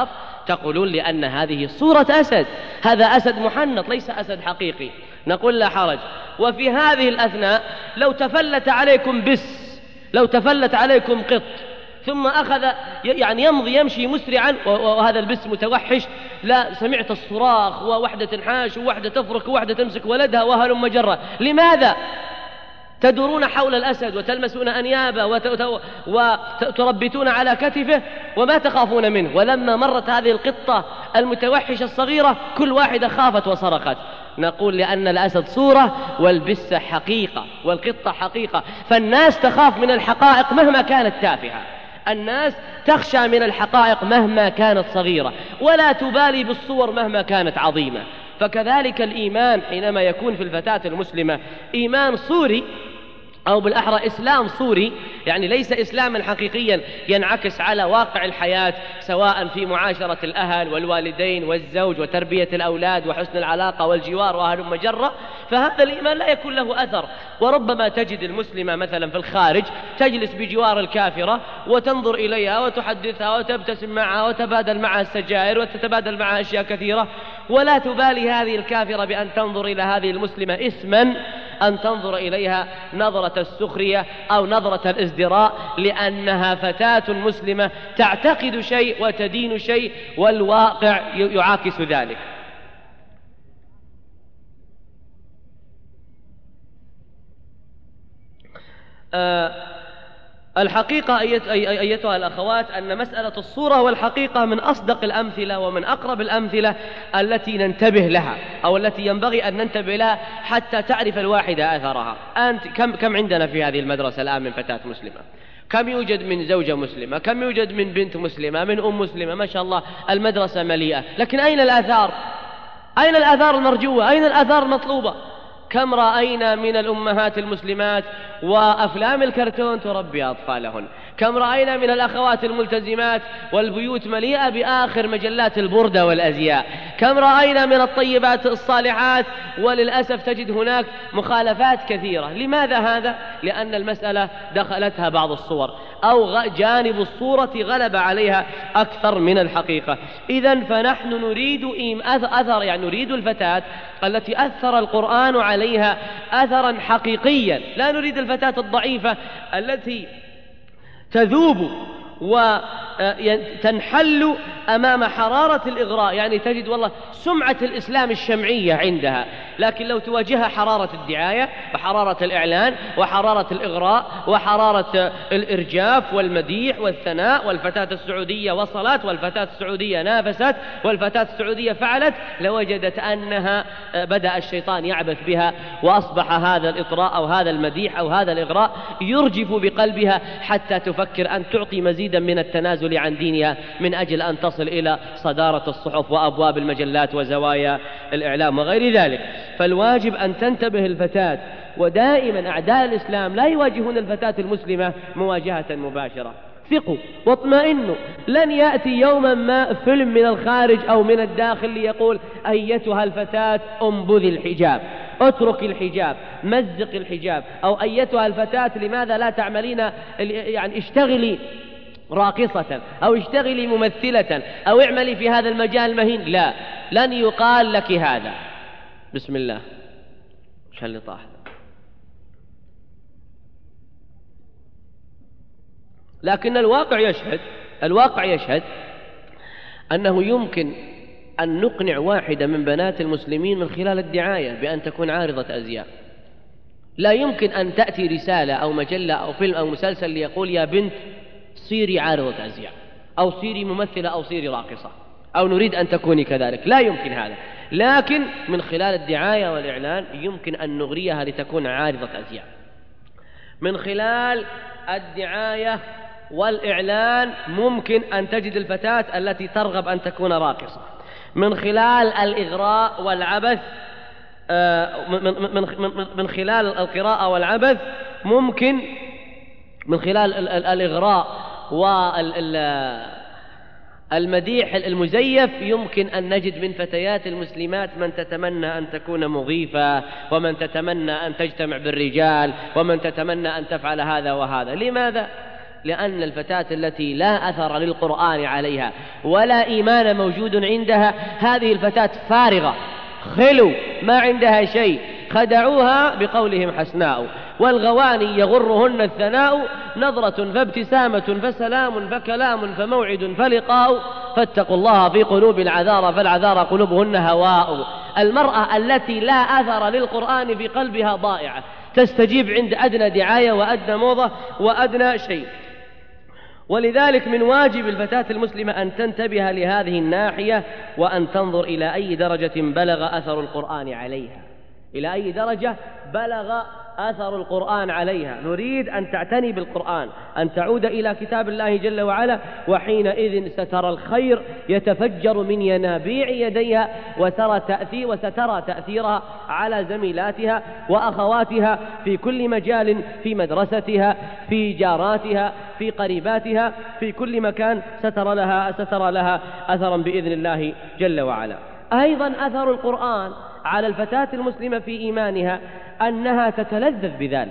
تقولون لأن هذه صورة أسد، هذا أسد محنط ليس أسد حقيقي. نقول لا حرج. وفي هذه الأثناء لو تفلت عليكم لو تفلت عليكم قط ثم أخذ يمشي مسرعا وهذا البس متوحش، لا سمعت الصراخ ووحدة تنحاش ووحدة تفرك ووحدة تمسك ولدها وهلم جرة. لماذا تدورون حول الأسد وتلمسون أنيابه وتربتون على كتفه وما تخافون منه؟ ولما مرت هذه القطة المتوحشة الصغيرة كل واحدة خافت وصرخت. نقول لأن الأسد صورة والبسة حقيقة والقطة حقيقة، فالناس تخاف من الحقائق مهما كانت تافهة، الناس تخشى من الحقائق مهما كانت صغيرة، ولا تبالي بالصور مهما كانت عظيمة. فكذلك الإيمان حينما يكون في الفتاة المسلمة إيمان صوري، أو بالأحرى إسلام صوري، يعني ليس إسلاما حقيقيا ينعكس على واقع الحياة سواء في معاشرة الأهل والوالدين والزوج وتربية الأولاد وحسن العلاقة والجوار وهلم جرة، فهذا الإيمان لا يكون له أثر. وربما تجد المسلمة مثلا في الخارج تجلس بجوار الكافرة وتنظر إليها وتحدثها وتبتسم معها وتبادل معها السجائر وتتبادل معها أشياء كثيرة، ولا تبالي هذه الكافرة بأن تنظر إلى هذه المسلمة اسما أن تنظر إليها نظرة السخرية أو نظرة الازدراء، لأنها فتاة مسلمة تعتقد شيء وتدين شيء والواقع يعاكس ذلك. الحقيقة أيتها الأخوات أن مسألة الصورة والحقيقة من أصدق الأمثلة ومن أقرب الأمثلة التي ننتبه لها أو التي ينبغي أن ننتبه لها حتى تعرف الواحدة أثرها. أنت كم عندنا في هذه المدرسة الآن من فتاة مسلمة؟ كم يوجد من زوجة مسلمة؟ كم يوجد من بنت مسلمة؟ من أم مسلمة؟ ما شاء الله المدرسة مليئة، لكن أين الآثار؟ أين الآثار المرجوة؟ أين الآثار المطلوبة؟ كم رأينا من الأمهات المسلمات وأفلام الكرتون تربي أطفالهن؟ كم رأينا من الأخوات الملتزمات والبيوت مليئة بآخر مجلات البردة والأزياء؟ كم رأينا من الطيبات الصالحات؟ وللأسف تجد هناك مخالفات كثيرة. لماذا هذا؟ لأن المسألة دخلتها بعض الصور أو جانب الصورة غلب عليها أكثر من الحقيقة. إذن فنحن نريد أثر، يعني نريد الفتاة التي أثر القرآن عليها أثرا حقيقيا، لا نريد الفتاة الضعيفة التي تذوب وتنحل أمام حرارة الإغراء، يعني تجد والله سمعة الإسلام الشمعية عندها، لكن لو تواجهها حرارة الدعاية وحرارة الإعلان وحرارة الإغراء وحرارة الإرجاف والمديح والثناء، والفتاة السعودية وصلت، والفتاة السعودية نافست، والفتاة السعودية فعلت، لوجدت أنها بدأ الشيطان يعبث بها، وأصبح هذا الإطراء أو هذا المديح أو هذا الإغراء يرجف بقلبها حتى تفكر أن تعطي مزيدا من التنازل عن دينها من أجل أن تصل إلى صدارة الصحف وأبواب المجلات وزوايا الإعلام وغير ذلك. فالواجب أن تنتبه الفتاة، ودائما أعداء الإسلام لا يواجهون الفتاة المسلمة مواجهة مباشرة. ثقوا واطمئنوا، لن يأتي يوما ما فيلم من الخارج أو من الداخل ليقول أيتها الفتاة انبذي الحجاب، اترك الحجاب، مزق الحجاب، أو أيتها الفتاة لماذا لا تعملين، يعني اشتغلي راقصة أو اشتغلي ممثلة أو اعملي في هذا المجال مهين. لا، لن يقال لك هذا. بسم الله، وش اللي طاح؟ لكن الواقع يشهد أنه يمكن أن نقنع واحدة من بنات المسلمين من خلال الدعاية بأن تكون عارضة أزياء. لا يمكن أن تأتي رسالة أو مجلة أو فيلم أو مسلسل ليقول يا بنت صيري عارضة أزياء، أو صيري ممثلة، أو صيري راقصة، أو نريد أن تكوني كذلك. لا يمكن هذا، لكن من خلال الدعاية والإعلان يمكن أن نغريها لتكون عارضة أزياء. من خلال الدعاية والإعلان ممكن أن تجد الفتاة التي ترغب أن تكون راقصة. من خلال الإغراء والعبث، من خلال القراءة والعبث، ممكن من خلال الإغراء والمديح المزيف يمكن أن نجد من فتيات المسلمات من تتمنى أن تكون مضيفة، ومن تتمنى أن تجتمع بالرجال، ومن تتمنى أن تفعل هذا وهذا. لماذا؟ لأن الفتاة التي لا أثر للقرآن عليها ولا إيمان موجود عندها، هذه الفتاة فارغة خلو ما عندها شيء، خدعوها بقولهم حسناء، والغواني يغرهن الثناء، نظرة فابتسامة فسلام فكلام فموعد فلقاء، فاتقوا الله في قلوب العذارى فالعذارى قلوبهن هواء. المرأة التي لا أثر للقرآن في قلبها ضائعة، تستجيب عند أدنى دعاية وأدنى موضة وأدنى شيء. ولذلك من واجب الفتاة المسلمة أن تنتبه لهذه الناحية، وأن تنظر إلى أي درجة بلغ أثر القرآن عليها، إلى أي درجة بلغ أثر القرآن عليها. نريد أن تعتني بالقرآن، أن تعود إلى كتاب الله جل وعلا، وحينئذ سترى الخير يتفجر من ينابيع يديها، وسترى تأثيرها على زميلاتها وأخواتها في كل مجال، في مدرستها، في جاراتها، في قريباتها، في كل مكان سترى لها أثرا بإذن الله جل وعلا. أيضا أثر القرآن على الفتاة المسلمة في إيمانها أنها تتلذذ بذلك.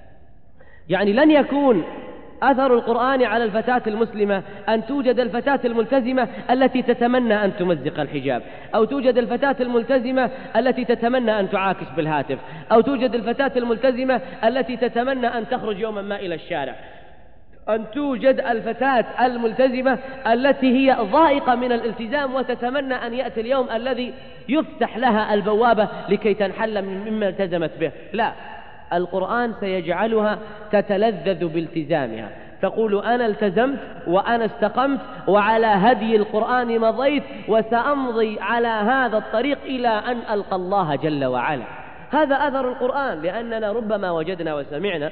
يعني لن يكون أثر القرآن على الفتاة المسلمة أن توجد الفتاة الملتزمة التي تتمنى أن تمزق الحجاب، أو توجد الفتاة الملتزمة التي تتمنى أن تعاكس بالهاتف، أو توجد الفتاة الملتزمة التي تتمنى أن تخرج يوما ما إلى الشارع، أن توجد الفتاة الملتزمة التي هي ضائقة من الالتزام وتتمنى أن يأتي اليوم الذي يفتح لها البوابة لكي تنحل مما التزمت به. لا، القرآن سيجعلها تتلذذ بالتزامها، تقول أنا التزمت وأنا استقمت وعلى هدي القرآن مضيت، وسأمضي على هذا الطريق إلى أن ألقى الله جل وعلا. هذا أثر القرآن، لأننا ربما وجدنا وسمعنا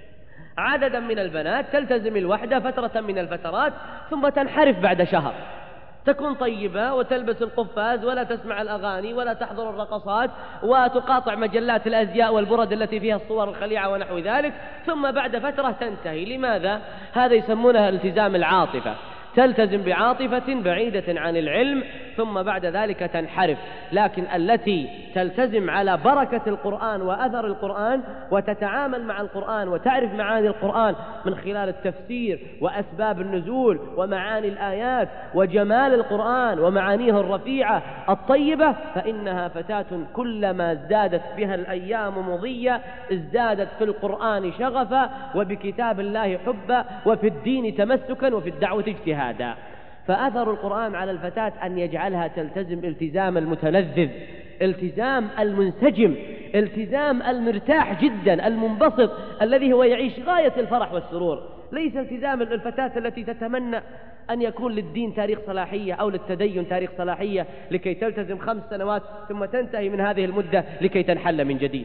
عددا من البنات تلتزم الوحدة فترة من الفترات ثم تنحرف بعد شهر، تكون طيبة وتلبس القفاز ولا تسمع الأغاني ولا تحضر الرقصات وتقاطع مجلات الأزياء والبرد التي فيها الصور الخليعة ونحو ذلك، ثم بعد فترة تنتهي. لماذا؟ هذا يسمونها التزام العاطفة، تلتزم بعاطفة بعيدة عن العلم ثم بعد ذلك تنحرف. لكن التي تلتزم على بركة القرآن وأثر القرآن وتتعامل مع القرآن وتعرف معاني القرآن من خلال التفسير وأسباب النزول ومعاني الآيات وجمال القرآن ومعانيه الرفيعة الطيبة، فإنها فتاة كلما ازدادت بها الأيام مضية ازدادت في القرآن شغفا وبكتاب الله حبا وفي الدين تمسكا وفي الدعوة اجتهادا. فأثر القرآن على الفتاة أن يجعلها تلتزم التزام المتلذذ، التزام المنسجم، التزام المرتاح جدا المنبسط الذي هو يعيش غاية الفرح والسرور، ليس التزام الفتاة التي تتمنى أن يكون للدين تاريخ صلاحية أو للتدين تاريخ صلاحية لكي تلتزم 5 سنوات ثم تنتهي من هذه المدة لكي تنحل من جديد.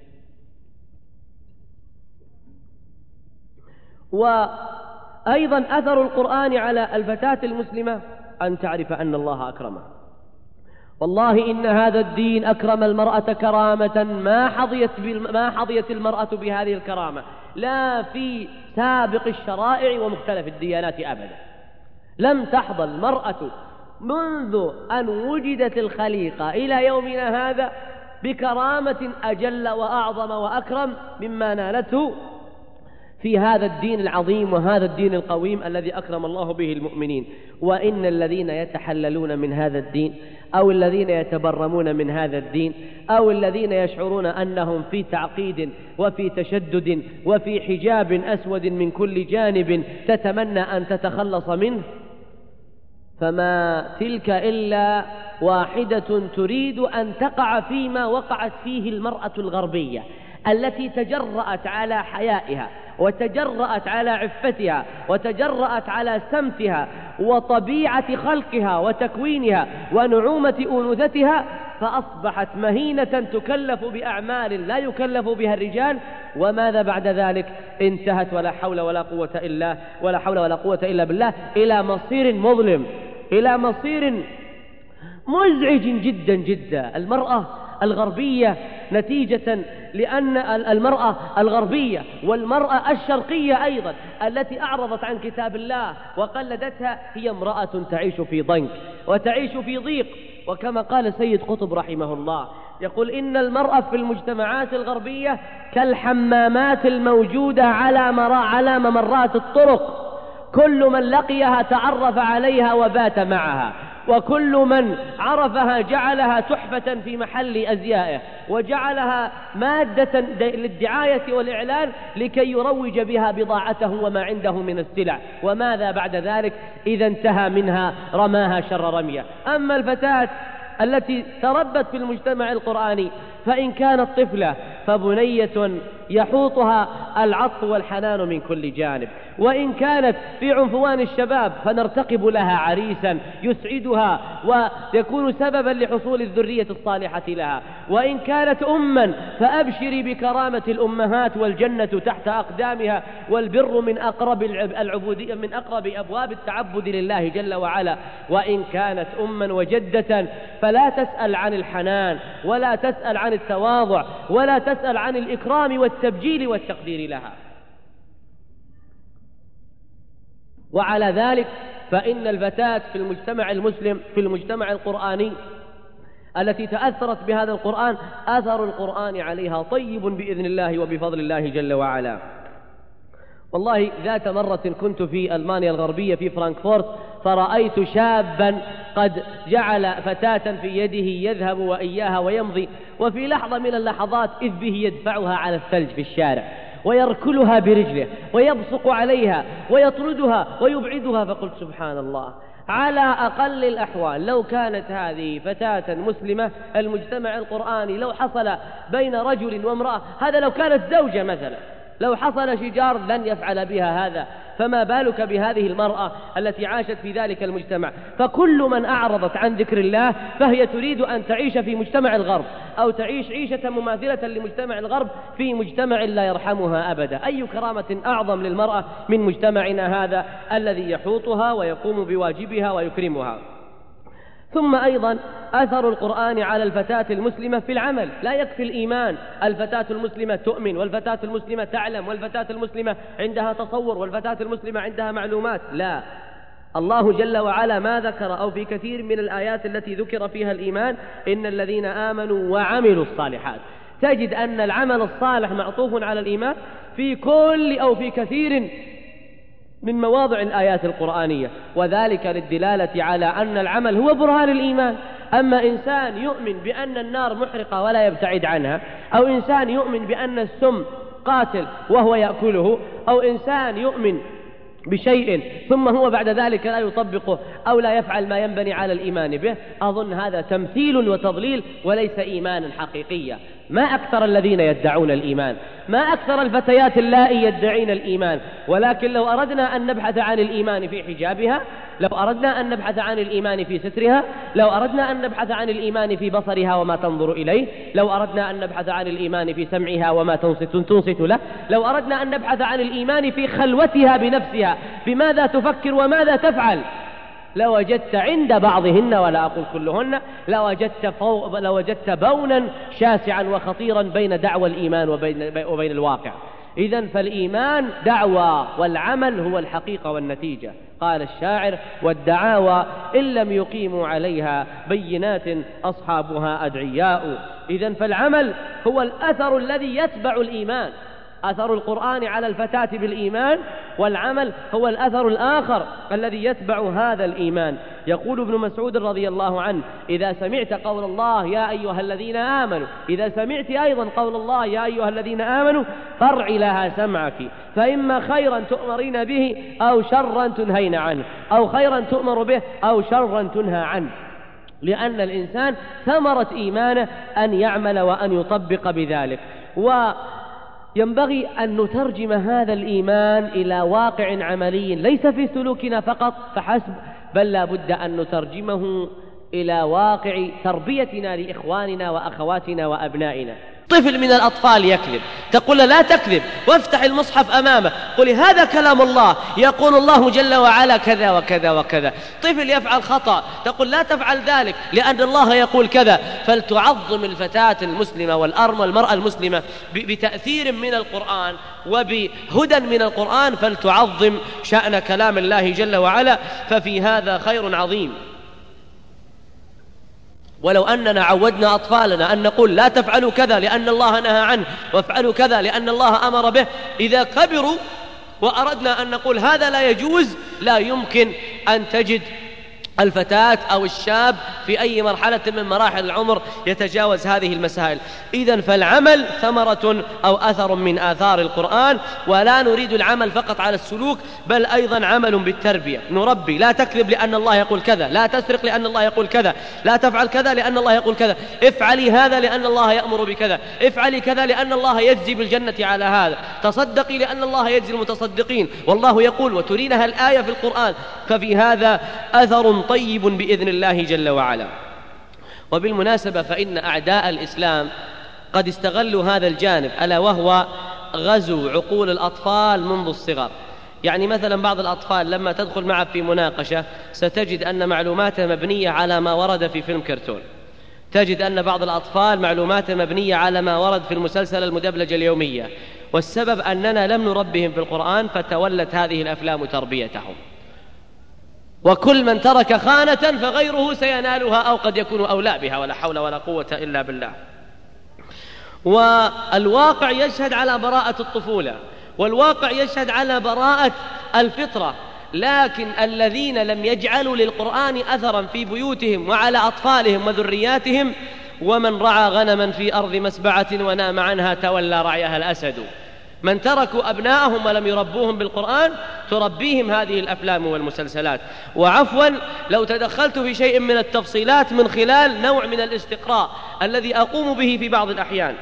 وأيضا أثر القرآن على الفتاة المسلمة أن تعرف أن الله أكرمه. والله إن هذا الدين أكرم المرأة كرامة ما حظيت المرأة بهذه الكرامة لا في سابق الشرائع ومختلف الديانات أبدا. لم تحظى المرأة منذ أن وجدت الخليقة إلى يومنا هذا بكرامة أجل وأعظم وأكرم مما نالته في هذا الدين العظيم وهذا الدين القويم الذي أكرم الله به المؤمنين. وإن الذين يتحللون من هذا الدين أو الذين يتبرمون من هذا الدين أو الذين يشعرون أنهم في تعقيد وفي تشدد وفي حجاب أسود من كل جانب تتمنى أن تتخلص منه، فما تلك إلا واحدة تريد أن تقع فيما وقعت فيه المرأة الغربية التي تجرأت على حيائها وتجرأت على عفتها وتجرأت على سمتها وطبيعة خلقها وتكوينها ونعومة أنوثتها، فأصبحت مهينة تكلف بأعمال لا يكلف بها الرجال. وماذا بعد ذلك؟ انتهت ولا حول ولا قوة إلا بالله إلى مصير مظلم، إلى مصير مزعج جدا جدا. المرأة الغربية نتيجة لأن المرأة الغربية والمرأة الشرقية أيضا التي أعرضت عن كتاب الله وقلدتها هي امرأة تعيش في ضنك وتعيش في ضيق. وكما قال سيد قطب رحمه الله: يقول إن المرأة في المجتمعات الغربية كالحمامات الموجودة على ممرات الطرق، كل من لقيها تعرف عليها وبات معها، وكل من عرفها جعلها تحفة في محل أزيائه، وجعلها مادة للدعاية والإعلان لكي يروج بها بضاعته وما عنده من السلع. وماذا بعد ذلك إذا انتهى منها؟ رماها شر رمية. أما الفتاة التي تربت في المجتمع القرآني فإن كانت طفلة فبنية يحوطها العطف والحنان من كل جانب، وإن كانت في عنفوان الشباب فنرتقب لها عريسا يسعدها ويكون سببا لحصول الذرية الصالحة لها، وإن كانت أما فأبشري بكرامة الأمهات والجنة تحت أقدامها والبر من أقرب العبودية من أقرب أبواب التعبد لله جل وعلا، وإن كانت أما وجدة فلا تسأل عن الحنان ولا تسأل عن التواضع ولا تسأل عن الإكرام والتبجيل والتقدير لها. وعلى ذلك فإن الفتاة في المجتمع المسلم في المجتمع القرآني التي تأثرت بهذا القرآن أثر القرآن عليها طيب بإذن الله وبفضل الله جل وعلا. والله ذات مرة كنت في ألمانيا الغربية في فرانكفورت، فرأيت شابا قد جعل فتاة في يده يذهب وإياها ويمضي، وفي لحظة من اللحظات إذ به يدفعها على الثلج في الشارع ويركلها برجله ويبصق عليها ويطردها ويبعدها. فقلت سبحان الله، على أقل الأحوال لو كانت هذه فتاة مسلمة المجتمع القرآني لو حصل بين رجل وامرأة، هذا لو كانت زوجة مثلا، لو حصل شجار لن يفعل بها هذا، فما بالك بهذه المرأة التي عاشت في ذلك المجتمع. فكل من أعرضت عن ذكر الله فهي تريد أن تعيش في مجتمع الغرب أو تعيش عيشة مماثلة لمجتمع الغرب في مجتمع لا يرحمها أبدا. أي كرامة أعظم للمرأة من مجتمعنا هذا الذي يحوطها ويقوم بواجبها ويكرمها. ثم أيضا أثر القرآن على الفتاة المسلمة في العمل. لا يكفي الإيمان، الفتاة المسلمة تؤمن، والفتاة المسلمة تعلم، والفتاة المسلمة عندها تصور، والفتاة المسلمة عندها معلومات. لا، الله جل وعلا ما ذكر أو في كثير من الآيات التي ذكر فيها الإيمان إن الذين آمنوا وعملوا الصالحات. تجد أن العمل الصالح معطوف على الإيمان في كل أو في كثير من مواضع الآيات القرآنية، وذلك للدلالة على أن العمل هو برهان الإيمان. أما إنسان يؤمن بأن النار محرقة ولا يبتعد عنها، أو إنسان يؤمن بأن السم قاتل وهو يأكله، أو إنسان يؤمن بشيء ثم هو بعد ذلك لا يطبقه أو لا يفعل ما ينبني على الإيمان به، أظن هذا تمثيل وتضليل وليس إيمانا حقيقيا. ما أكثر الذين يدعون الإيمان، ما أكثر الفتيات اللائي يدعين الإيمان. ولكن لو أردنا أن نبحث عن الإيمان في حجابها، لو أردنا أن نبحث عن الإيمان في سترها، لو أردنا أن نبحث عن الإيمان في بصرها وما تنظر إليه، لو أردنا أن نبحث عن الإيمان في سمعها وما تنصت له، لو أردنا أن نبحث عن الإيمان في خلوتها بنفسها بماذا تفكر وماذا تفعل، لوجدت عند بعضهن ولا أقول كلهن لوجدت بونا شاسعا وخطيرا بين دعوى الإيمان وبين الواقع. إذن فالإيمان دعوى والعمل هو الحقيقة والنتيجة. قال الشاعر: والدعاوى إن لم يقيموا عليها بينات أصحابها أدعياء. إذن فالعمل هو الأثر الذي يتبع الإيمان. أثر القرآن على الفتاة بالإيمان، والعمل هو الأثر الآخر الذي يتبع هذا الإيمان. يقول ابن مسعود رضي الله عنه: إذا سمعت قول الله يا أيها الذين آمنوا، إذا سمعت أيضا قول الله يا أيها الذين آمنوا فارعي لها سمعك، فإما خيرا تؤمرين به أو شرا تنهين عنه، أو خيرا تؤمر به أو شرا تنهى عنه. لأن الإنسان ثمرة إيمانه أن يعمل وأن يطبق بذلك. ينبغي أن نترجم هذا الإيمان إلى واقع عملي ليس في سلوكنا فقط فحسب، بل لا بد أن نترجمه إلى واقع تربيتنا لإخواننا وأخواتنا وأبنائنا. طفل من الأطفال يكذب، تقول له لا تكذب، وافتح المصحف أمامه، قل هذا كلام الله، يقول الله جل وعلا كذا وكذا وكذا. طفل يفعل خطأ، تقول لا تفعل ذلك لأن الله يقول كذا. فلتعظم الفتاة المسلمة والمرأة المسلمة بتأثير من القرآن وبهدى من القرآن، فلتعظم شأن كلام الله جل وعلا، ففي هذا خير عظيم. ولو أننا عودنا أطفالنا أن نقول لا تفعلوا كذا لأن الله نهى عنه وافعلوا كذا لأن الله أمر به، إذا كبروا وأردنا أن نقول هذا لا يجوز، لا يمكن أن تجد الفتاة أو الشاب في أي مرحلة من مراحل العمر يتجاوز هذه المسائل. إذن فالعمل ثمرة أو أثر من آثار القرآن، ولا نريد العمل فقط على السلوك بل أيضا عمل بالتربية. نربي: لا تكذب لأن الله يقول كذا، لا تسرق لأن الله يقول كذا، لا تفعل كذا لأن الله يقول كذا، افعلي هذا لأن الله يأمر بكذا، افعلي كذا لأن الله يجزي بالجنة على هذا، تصدقي لأن الله يجزي المتصدقين، والله يقول، وترينها الآية في القرآن. ففي هذا أثر طيب بإذن الله جل وعلا. وبالمناسبة فإن أعداء الإسلام قد استغلوا هذا الجانب، ألا وهو غزو عقول الأطفال منذ الصغر. يعني مثلا بعض الأطفال لما تدخل معه في مناقشة ستجد أن معلوماته مبنية على ما ورد في فيلم كرتون، تجد أن بعض الأطفال معلوماته مبنية على ما ورد في المسلسل المدبلجة اليومية، والسبب أننا لم نربهم في القرآن فتولت هذه الأفلام تربيتهم. وكل من ترك خانة فغيره سينالها أو قد يكون أولى بها، ولا حول ولا قوة إلا بالله. والواقع يشهد على براءة الطفولة، والواقع يشهد على براءة الفطرة، لكن الذين لم يجعلوا للقرآن أثرا في بيوتهم وعلى أطفالهم وذرياتهم: ومن رعى غنما في أرض مسبعة ونام عنها تولى رعيها الأسد. من تركوا أبناءهم ولم يربوهم بالقرآن تربيهم هذه الأفلام والمسلسلات. وعفوا لو تدخلت في شيء من التفصيلات من خلال نوع من الاستقراء الذي أقوم به في بعض الأحيان.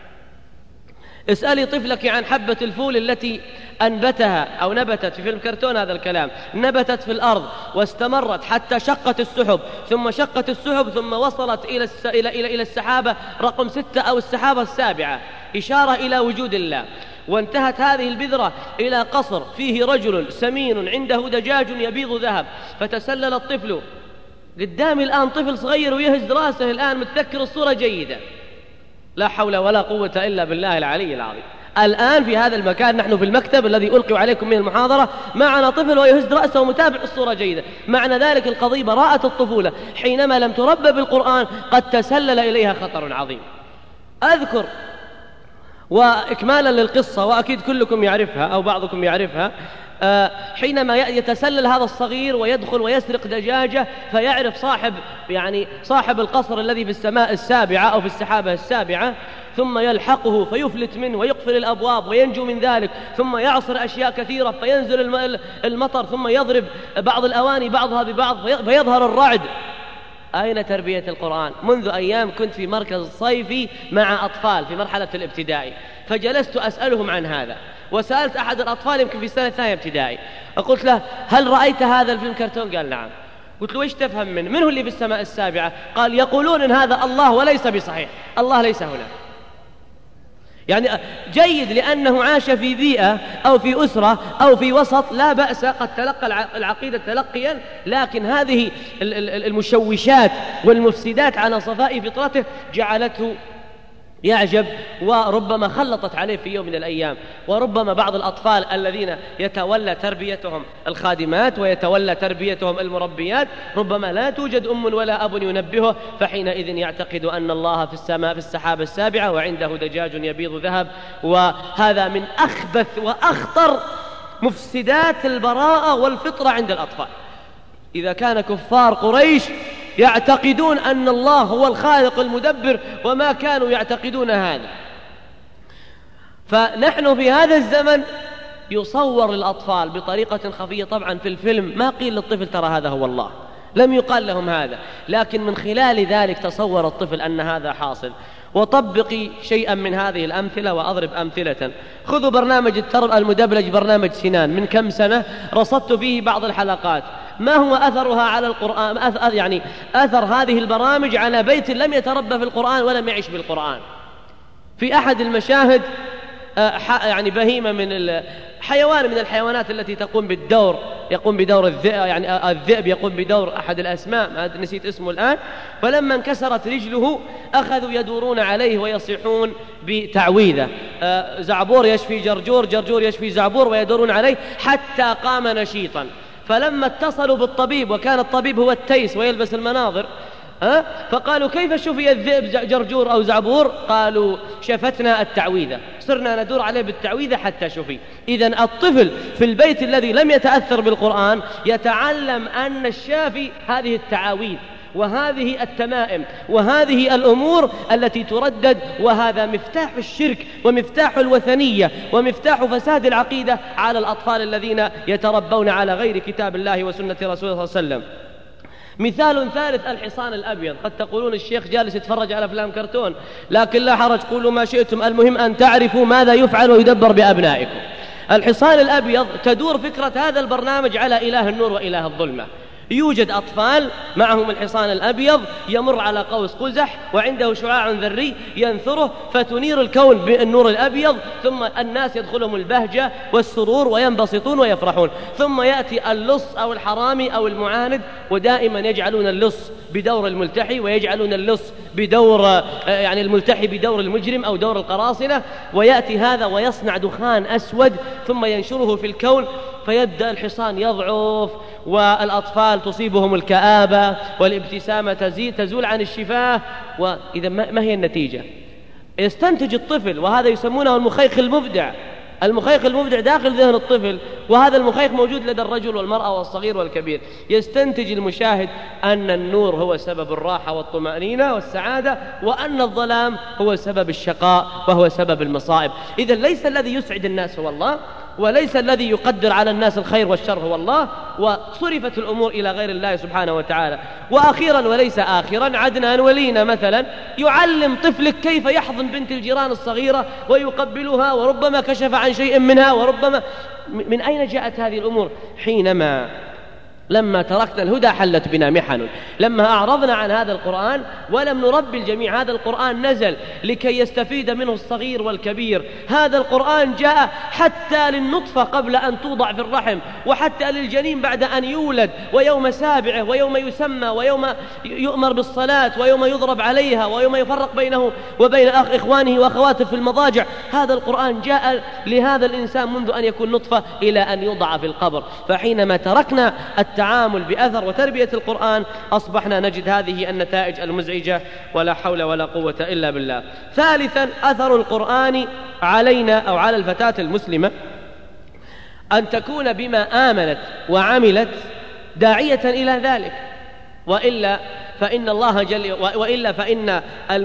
اسألي طفلك عن حبة الفول التي أنبتها أو نبتت في فيلم كرتون، هذا الكلام، نبتت في الأرض واستمرت حتى شقت السحب، ثم شقت السحب ثم وصلت إلى السحابة رقم 6 أو السحابة السابعة، إشارة إلى وجود الله. وانتهت هذه البذرة إلى قصر فيه رجل سمين عنده دجاج يبيض ذهب، فتسلل الطفل. قدامي الآن طفل صغير ويهز راسه الآن متذكر الصورة جيدة، لا حول ولا قوة إلا بالله العلي العظيم. الآن في هذا المكان نحن في المكتب الذي ألقي عليكم من المحاضرة معنا طفل ويهز رأسه ومتابع الصورة جيدة. معنى ذلك القضية براءة الطفولة، حينما لم تربى بالقرآن قد تسلل إليها خطر عظيم. أذكر وإكمالا للقصة، وأكيد كلكم يعرفها أو بعضكم يعرفها، حينما يتسلل هذا الصغير ويدخل ويسرق دجاجة، فيعرف صاحب القصر الذي في السماء السابعة أو في السحابة السابعة، ثم يلحقه فيفلت منه ويقفل الأبواب وينجو من ذلك، ثم يعصر أشياء كثيرة فينزل المطر، ثم يضرب بعض الأواني بعضها ببعض فيظهر الرعد. أين تربية القرآن؟ منذ أيام كنت في مركز صيفي مع أطفال في مرحلة الابتدائي، فجلست أسألهم عن هذا، وسألت أحد الأطفال يمكن في السنة الثانية ابتدائي، قلت له: هل رأيت هذا الفيلم كرتون؟ قال: نعم. قلت له: وإيش تفهم منه؟ من هو اللي في السماء السابعة؟ قال: يقولون إن هذا الله وليس بصحيح، الله ليس هنا. يعني جيد لأنه عاش في بيئة أو في أسرة أو في وسط لا بأس، قد تلقى العقيدة تلقيا، لكن هذه المشوشات والمفسدات على صفاء فطرته جعلته يعجب، وربما خلطت عليه في يوم من الأيام. وربما بعض الأطفال الذين يتولى تربيتهم الخادمات ويتولى تربيتهم المربيات ربما لا توجد أم ولا أب ينبهه، فحينئذ يعتقد أن الله في السماء في السحابة السابعة وعنده دجاج يبيض ذهب. وهذا من أخبث وأخطر مفسدات البراءة والفطرة عند الأطفال. إذا كان كفار قريش يعتقدون أن الله هو الخالق المدبر وما كانوا يعتقدون هذا، فنحن في هذا الزمن يصور للأطفال بطريقة خفية. طبعا في الفيلم ما قيل للطفل ترى هذا هو الله، لم يقال لهم هذا، لكن من خلال ذلك تصور الطفل أن هذا حاصل. وطبقي شيئا من هذه الأمثلة وأضرب أمثلة. خذوا برنامج المدبلج، برنامج سنان، من كم سنة رصدت فيه بعض الحلقات. ما هو أثرها على القرآن؟ يعني أثر هذه البرامج على بيت لم يتربى في القرآن ولم يعيش بالقرآن. في أحد المشاهد يعني بهيمة من حيوان من الحيوانات التي يقوم بدور الذئب، يعني الذئب يقوم بدور أحد الأسماء، نسيت اسمه الآن. فلما انكسرت رجله أخذوا يدورون عليه ويصيحون بتعويذة، زعبور يشفي جرجور، جرجور يشفي زعبور، ويدورون عليه حتى قام نشيطا. فلما اتصلوا بالطبيب، وكان الطبيب هو التيس ويلبس المناظر، فقالوا كيف شفي الذئب جرجور أو زعبور؟ قالوا شفتنا التعويذة، صرنا ندور عليه بالتعويذة حتى شفي. إذن الطفل في البيت الذي لم يتأثر بالقرآن يتعلم أن الشافي هذه التعاويذ وهذه التمائم وهذه الأمور التي تردد، وهذا مفتاح الشرك ومفتاح الوثنية ومفتاح فساد العقيدة على الأطفال الذين يتربون على غير كتاب الله وسنة رسوله صلى الله عليه وسلم. مثال ثالث الحصان الأبيض. قد تقولون الشيخ جالس يتفرج على أفلام كرتون، لكن لا حرج، قولوا ما شئتم، المهم أن تعرفوا ماذا يفعل ويدبر بأبنائكم. الحصان الأبيض تدور فكرة هذا البرنامج على إله النور وإله الظلمة. يوجد أطفال معهم الحصان الأبيض يمر على قوس قزح وعنده شعاع ذري ينثره فتنير الكون بالنور الأبيض، ثم الناس يدخلهم البهجة والسرور وينبسطون ويفرحون. ثم يأتي اللص أو الحرامي أو المعاند، ودائما يجعلون اللص بدور الملتحي ويجعلون اللص بدور يعني الملتحي بدور المجرم أو دور القراصنة، ويأتي هذا ويصنع دخان أسود ثم ينشره في الكون، فيبدأ الحصان يضعف والأطفال تصيبهم الكآبة والابتسامة تزول عن الشفاه. وإذا ما هي النتيجة؟ يستنتج الطفل، وهذا يسمونه المخيخ المبدع. المخيخ المبدع داخل ذهن الطفل، وهذا المخيخ موجود لدى الرجل والمرأة والصغير والكبير. يستنتج المشاهد أن النور هو سبب الراحة والطمأنينة والسعادة، وأن الظلام هو سبب الشقاء وهو سبب المصائب. إذا ليس الذي يسعد الناس هو الله، وليس الذي يقدر على الناس الخير والشر هو الله، وصرفت الأمور إلى غير الله سبحانه وتعالى. وأخيرا وليس آخرا، عدنان ولينا مثلا يعلم طفلك كيف يحضن بنت الجيران الصغيرة ويقبلها، وربما كشف عن شيء منها، وربما من أين جاءت هذه الأمور؟ حينما لما تركنا الهدى حلت بنا محن، لما أعرضنا عن هذا القرآن ولم نربي الجميع. هذا القرآن نزل لكي يستفيد منه الصغير والكبير. هذا القرآن جاء حتى للنطفة قبل أن توضع في الرحم، وحتى للجنين بعد أن يولد، ويوم سابعه، ويوم يسمى، ويوم يؤمر بالصلاة، ويوم يضرب عليها، ويوم يفرق بينه وبين إخوانه وأخواته في المضاجع. هذا القرآن جاء لهذا الإنسان منذ أن يكون نطفة إلى أن يوضع في القبر. فحينما تركنا التعامل بأثر وتربية القرآن أصبحنا نجد هذه النتائج المزعجة، ولا حول ولا قوة إلا بالله. ثالثا أثر القرآن علينا أو على الفتاة المسلمة، أن تكون بما آمنت وعملت داعية إلى ذلك، وإلا فإن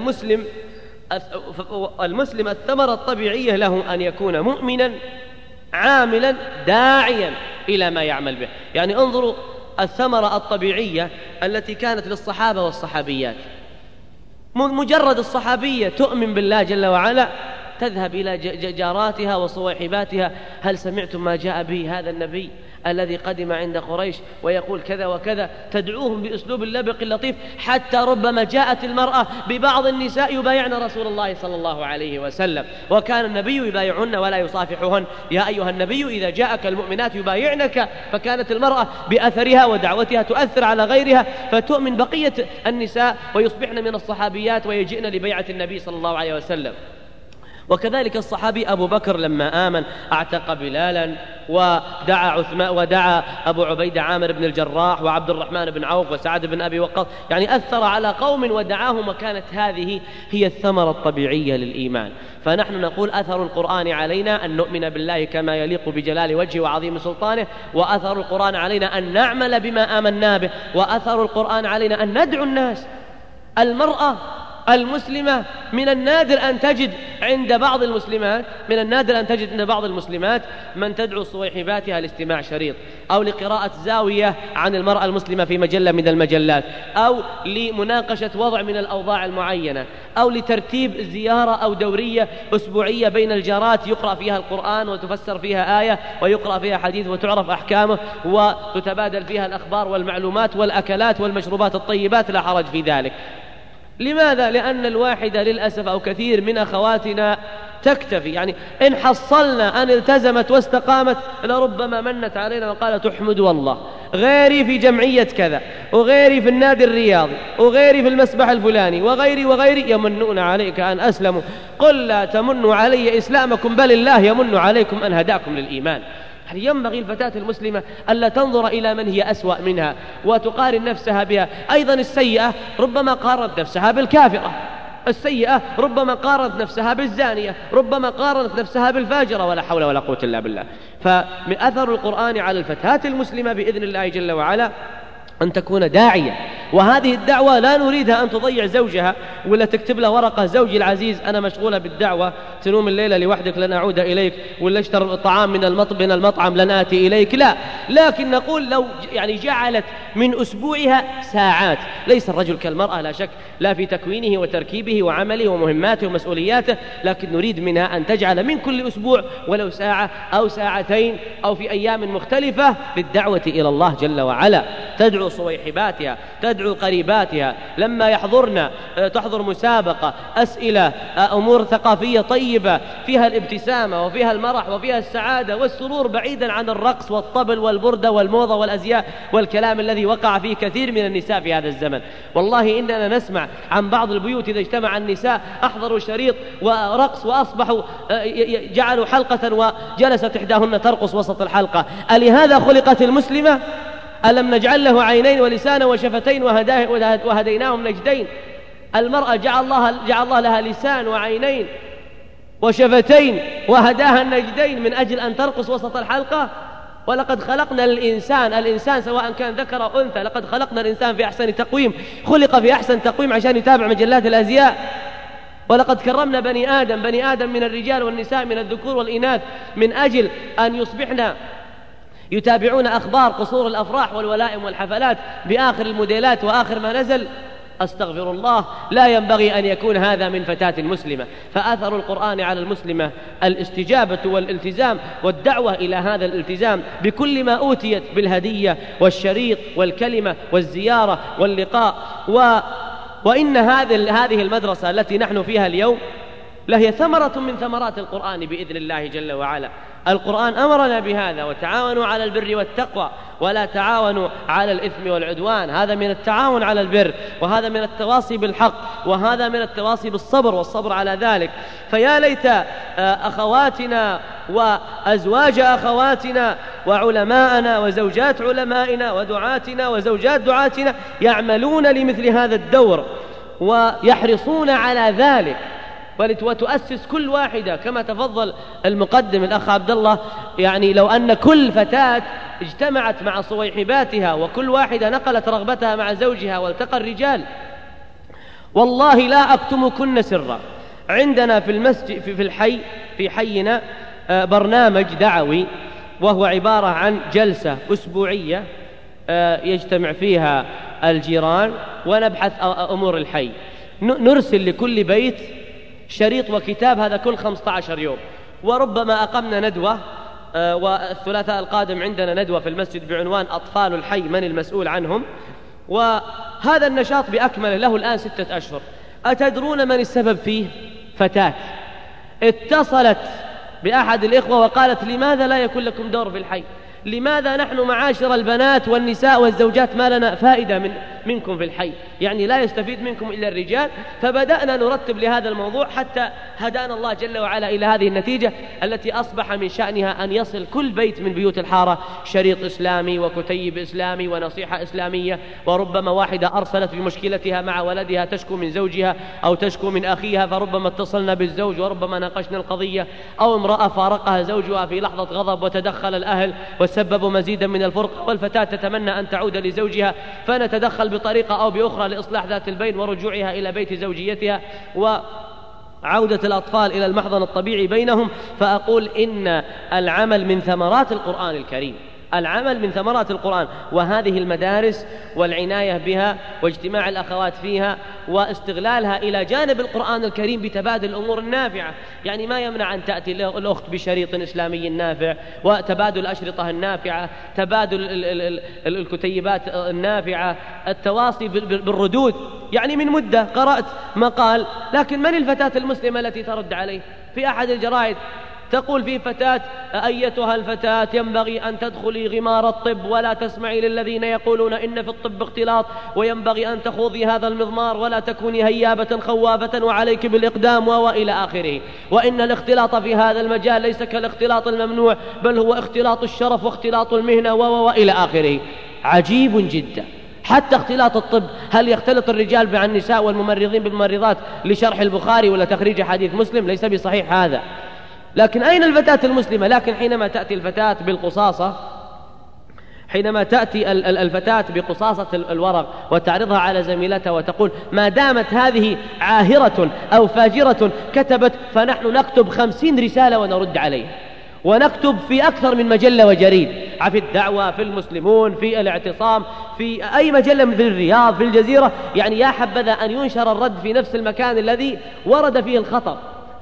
المسلم الثمرة الطبيعية له أن يكون مؤمنا عاملا داعيا إلى ما يعمل به. يعني انظروا الثمرة الطبيعية التي كانت للصحابة والصحابيات. مجرد الصحابية تؤمن بالله جل وعلا تذهب إلى جاراتها وصواحباتها: هل سمعتم ما جاء به هذا النبي الذي قدم عند قريش ويقول كذا وكذا؟ تدعوهم بأسلوب اللبق اللطيف، حتى ربما جاءت المرأة ببعض النساء يبايعن رسول الله صلى الله عليه وسلم، وكان النبي يبايعهن ولا يصافحهن: يا أيها النبي إذا جاءك المؤمنات يبايعنك. فكانت المرأة بأثرها ودعوتها تؤثر على غيرها، فتؤمن بقية النساء ويصبحن من الصحابيات ويجئن لبيعة النبي صلى الله عليه وسلم. وكذلك الصحابي أبو بكر لما آمن أعتق بلالا، ودعا أبو عبيدة عامر بن الجراح وعبد الرحمن بن عوف وسعد بن أبي وقاص، يعني أثر على قوم ودعاهم، وكانت هذه هي الثمرة الطبيعية للإيمان. فنحن نقول أثر القرآن علينا أن نؤمن بالله كما يليق بجلال وجهه وعظيم سلطانه، وأثر القرآن علينا أن نعمل بما آمنا به، وأثر القرآن علينا أن ندعو الناس. المرأة المسلمة من النادر أن تجد عند بعض المسلمات من تدعو صويحباتها لاستماع شريط، أو لقراءة زاوية عن المرأة المسلمة في مجلة من المجلات، أو لمناقشة وضع من الأوضاع المعينة، أو لترتيب زيارة أو دورية أسبوعية بين الجارات يقرأ فيها القرآن وتفسر فيها آية ويقرأ فيها حديث وتعرف أحكامه وتتبادل فيها الأخبار والمعلومات والأكلات والمشروبات الطيبات، لا حرج في ذلك. لماذا؟ لأن الواحدة للأسف أو كثير من أخواتنا تكتفي، يعني إن حصلنا أن التزمت واستقامت لربما منت علينا وقالت احمد والله، غيري في جمعية كذا، وغيري في النادي الرياضي، وغيري في المسبح الفلاني، وغيري يمنون عليك أن أسلموا. قل لا تمنوا علي إسلامكم بل الله يمن عليكم أن هداكم للإيمان. يعني ينبغي الفتاة المسلمة ألا تنظر إلى من هي أسوأ منها وتقارن نفسها بها. أيضا السيئة ربما قارنت نفسها بالكافرة، السيئة ربما قارنت نفسها بالزانية، ربما قارنت نفسها بالفاجرة، ولا حول ولا قوة إلا بالله. فمن أثر القرآن على الفتاة المسلمة بإذن الله جل وعلا أن تكون داعية، وهذه الدعوة لا نريدها أن تضيع زوجها ولا تكتب له ورقة: زوجي العزيز أنا مشغولة بالدعوة، تنوم الليلة لوحدك لن أعود إليك، ولا اشتر الطعام من المطعم لن آتي إليك. لا، لكن نقول لو يعني جعلت من أسبوعها ساعات. ليس الرجل كالمرأة لا شك، لا في تكوينه وتركيبه وعمله ومهماته ومسؤولياته، لكن نريد منها أن تجعل من كل أسبوع ولو ساعة أو ساعتين أو في أيام مختلفة للدعوة إلى الله جل وعلا، تدعو صويحباتها، تدعو قريباتها، لما تحضر مسابقة، أسئلة، أمور ثقافية طيبة فيها الابتسامة وفيها المرح وفيها السعادة والسرور، بعيدا عن الرقص والطبل والبردة والموضة والأزياء والكلام الذي وقع فيه كثير من النساء في هذا الزمن. والله إننا نسمع عن بعض البيوت إذا اجتمع النساء أحضروا شريط ورقص وأصبحوا جعلوا حلقة وجلست إحداهن ترقص وسط الحلقة. ألهذا خلقت المسلمة؟ ألم نجعل له عينين ولسانا وشفتين وهديناهم نجدين؟ المرأة جعل الله لها لسان وعينين وشفتين وهداها النجدين من أجل أن ترقص وسط الحلقة. ولقد خلقنا الإنسان سواء كان ذكر أو أنثى، لقد خلقنا الإنسان في أحسن تقويم، خلق في أحسن تقويم عشان يتابع مجلات الأزياء. ولقد كرمنا بني آدم من الرجال والنساء، من الذكور والإناث، من أجل أن يصبحنا يتابعون أخبار قصور الأفراح والولائم والحفلات بآخر الموديلات وآخر ما نزل. أستغفر الله، لا ينبغي أن يكون هذا من فتاة مسلمة. فأثر القرآن على المسلمة الاستجابة والالتزام والدعوة إلى هذا الالتزام بكل ما أوتيت بالهدية والشريط والكلمة والزيارة واللقاء. وإن هذه المدرسة التي نحن فيها اليوم لهي ثمرة من ثمرات القرآن بإذن الله جل وعلا. القرآن أمرنا بهذا: وتعاونوا على البر والتقوى ولا تعاونوا على الإثم والعدوان. هذا من التعاون على البر، وهذا من التواصي بالحق، وهذا من التواصي بالصبر والصبر على ذلك. فيا ليت أخواتنا وأزواج أخواتنا وعلماءنا وزوجات علمائنا ودعاتنا وزوجات دعاتنا يعملون لمثل هذا الدور ويحرصون على ذلك، وتؤسس كل واحدة كما تفضل المقدم الأخ عبد الله. يعني لو أن كل فتاة اجتمعت مع صويحباتها وكل واحدة نقلت رغبتها مع زوجها والتقى الرجال، والله لا أكتمكن سرا. عندنا في المسجد في حينا برنامج دعوي، وهو عبارة عن جلسة أسبوعية يجتمع فيها الجيران ونبحث أمور الحي. نرسل لكل بيت شريط وكتاب، هذا كل 15 يوم. وربما أقمنا ندوة، والثلاثاء القادم عندنا ندوة في المسجد بعنوان أطفال الحي من المسؤول عنهم. وهذا النشاط بأكمله له الآن 6 أشهر. أتدرون من السبب فيه؟ فتاة اتصلت بأحد الإخوة وقالت: لماذا لا يكون لكم دور في الحي؟ لماذا نحن معاشر البنات والنساء والزوجات ما لنا فائدة منكم في الحي؟ يعني لا يستفيد منكم إلا الرجال. فبدأنا نرتب لهذا الموضوع حتى هدانا الله جل وعلا إلى هذه النتيجة التي أصبح من شأنها أن يصل كل بيت من بيوت الحارة شريط إسلامي وكتيب إسلامي ونصيحة إسلامية. وربما واحدة أرسلت بمشكلتها مع ولدها تشكو من زوجها أو تشكو من أخيها، فربما اتصلنا بالزوج وربما ناقشنا القضية. أو امرأة فارقها زوجها في لحظة غضب وتدخل الأهل وسببوا مزيدا من الفرقة، والفتاة تتمنى أن تعود لزوجها، فنتدخل بطريقة أو بأخرى لإصلاح ذات البين ورجوعها إلى بيت زوجيتها وعودة الأطفال إلى المحضن الطبيعي بينهم. فأقول إن العمل من ثمرات القرآن الكريم، العمل من ثمرات القرآن، وهذه المدارس والعناية بها واجتماع الأخوات فيها واستغلالها إلى جانب القرآن الكريم بتبادل الأمور النافعة. يعني ما يمنع أن تأتي الأخت بشريط إسلامي نافع، وتبادل الأشرطة النافعة، تبادل الكتيبات النافعة، التواصي بالردود. يعني من مدة قرأت مقال، لكن من الفتاة المسلمة التي ترد عليه في أحد الجرائد؟ تقول في فتاة: أيتها الفتاة ينبغي أن تدخلي غمار الطب ولا تسمعي للذين يقولون إن في الطب اختلاط، وينبغي أن تخوضي هذا المضمار ولا تكوني هيابة خوافة وعليك بالإقدام وإلى آخره. وإن الاختلاط في هذا المجال ليس كالاختلاط الممنوع، بل هو اختلاط الشرف واختلاط المهنة وإلى آخره. عجيب جدا. حتى اختلاط الطب، هل يختلط الرجال مع النساء والممرضين بالممرضات لشرح البخاري ولا تخريج حديث مسلم؟ ليس بصحيح هذا. لكن أين الفتاة المسلمة؟ لكن حينما تأتي الفتاة بالقصاصة، حينما تأتي الفتاة بقصاصة الورق وتعرضها على زميلتها وتقول: ما دامت هذه عاهرة أو فاجرة كتبت، فنحن نكتب 50 رسالة ونرد عليها، ونكتب في أكثر من مجلة وجريد، في الدعوة، في المسلمون، في الاعتصام، في أي مجلة، في الرياض، في الجزيرة. يعني يا حبذا أن ينشر الرد في نفس المكان الذي ورد فيه الخطأ.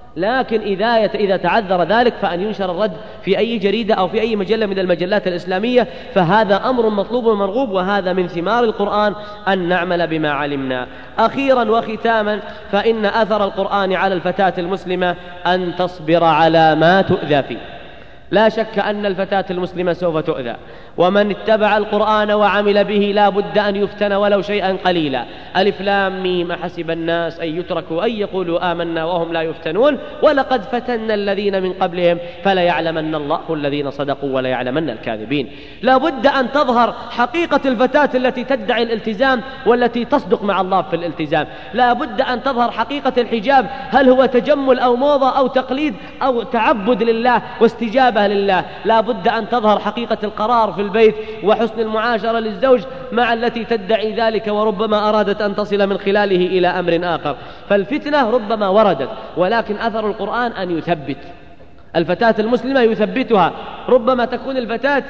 لكن إذا تعذر ذلك فأن ينشر الرد في أي جريدة أو في أي مجلة من المجلات الإسلامية، فهذا أمر مطلوب ومرغوب، وهذا من ثمار القرآن أن نعمل بما علمنا. أخيرا وختاما، فإن أثر القرآن على الفتاة المسلمة أن تصبر على ما تؤذى فيه. لا شك أن الفتاة المسلمة سوف تؤذى، ومن اتبع القرآن وعمل به لا بد أن يفتن ولو شيئا قليلا. ألف لام ميم: أحسب الناس أن يتركوا أن يقولوا آمنا وهم لا يفتنون ولقد فتنا الذين من قبلهم فليعلمن الله الذين صدقوا وليعلمن الكاذبين. لا بد أن تظهر حقيقة الفتاة التي تدعي الالتزام والتي تصدق مع الله في الالتزام. لا بد أن تظهر حقيقة الحجاب، هل هو تجمل أو موضة أو تقليد أو تعبد لله واستجابة لله. لا بد أن تظهر حقيقة القرار في البيت وحسن المعاشرة للزوج مع التي تدعي ذلك وربما أرادت أن تصل من خلاله إلى أمر آخر. فالفتنة ربما وردت، ولكن أثر القرآن أن يثبت الفتاة المسلمة، يثبتها. ربما تكون الفتاة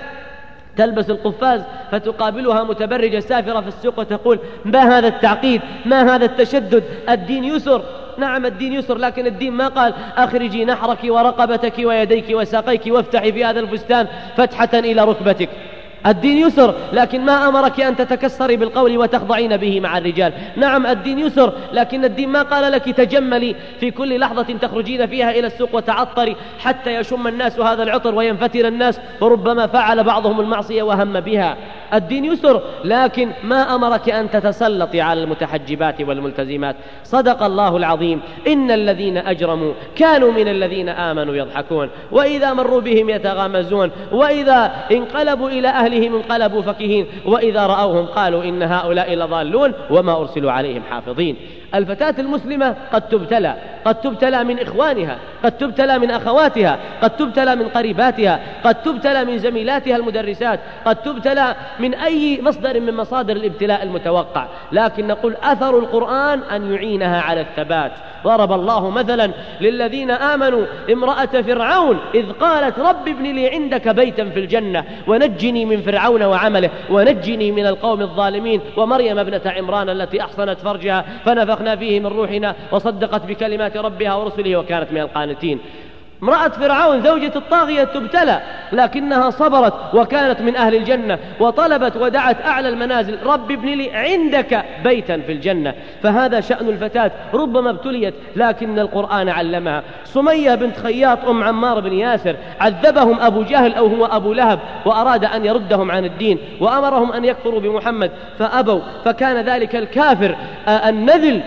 تلبس القفاز فتقابلها متبرجة سافرة في السوق وتقول: ما هذا التعقيد، ما هذا التشدد، الدين يسر. نعم الدين يسر، لكن الدين ما قال: أخرجي نحرك ورقبتك ويديك وساقيك وافتحي في هذا الفستان فتحة إلى ركبتك. الدين يسر، لكن ما أمرك أن تتكسري بالقول وتخضعين به مع الرجال. نعم الدين يسر، لكن الدين ما قال لك تجملي في كل لحظة تخرجين فيها إلى السوق وتعطري حتى يشم الناس هذا العطر وينفتر الناس، وربما فعل بعضهم المعصية وهم بها. الدين يسر، لكن ما أمرك أن تتسلطي على المتحجبات والملتزمات. صدق الله العظيم: إن الذين أجرموا كانوا من الذين آمنوا يضحكون، وإذا مروا بهم يتغامزون، وإذا انقلبوا إلى أهلهم انقلبوا فكهين، وإذا رأوهم قالوا إن هؤلاء لضالون وما أرسلوا عليهم حافظين. الفتاة المسلمة قد تبتلى من إخوانها، قد تبتلى من أخواتها، قد تبتلى من قريباتها، قد تبتلى من زميلاتها المدرسات، قد تبتلى من أي مصدر من مصادر الابتلاء المتوقع. لكن نقول أثر القرآن أن يعينها على الثبات. ضرب الله مثلا للذين آمنوا امرأة فرعون إذ قالت: رب ابن لي عندك بيتا في الجنة ونجني من فرعون وعمله ونجني من القوم الظالمين. ومريم ابنة عمران التي أحصنت فرجها فنفخنا فيه من روحنا وصدقت بكلمات ربها ورسله وكانت من القانتين. امرأة فرعون زوجة الطاغية تبتلى، لكنها صبرت وكانت من أهل الجنة وطلبت ودعت أعلى المنازل: رب ابن لي عندك بيتا في الجنة. فهذا شأن الفتاة، ربما ابتليت لكن القرآن علمها. سمية بنت خياط أم عمار بن ياسر عذبهم أبو جهل أو هو أبو لهب وأراد أن يردهم عن الدين وأمرهم أن يكفروا بمحمد فأبوا، فكان ذلك الكافر النذل،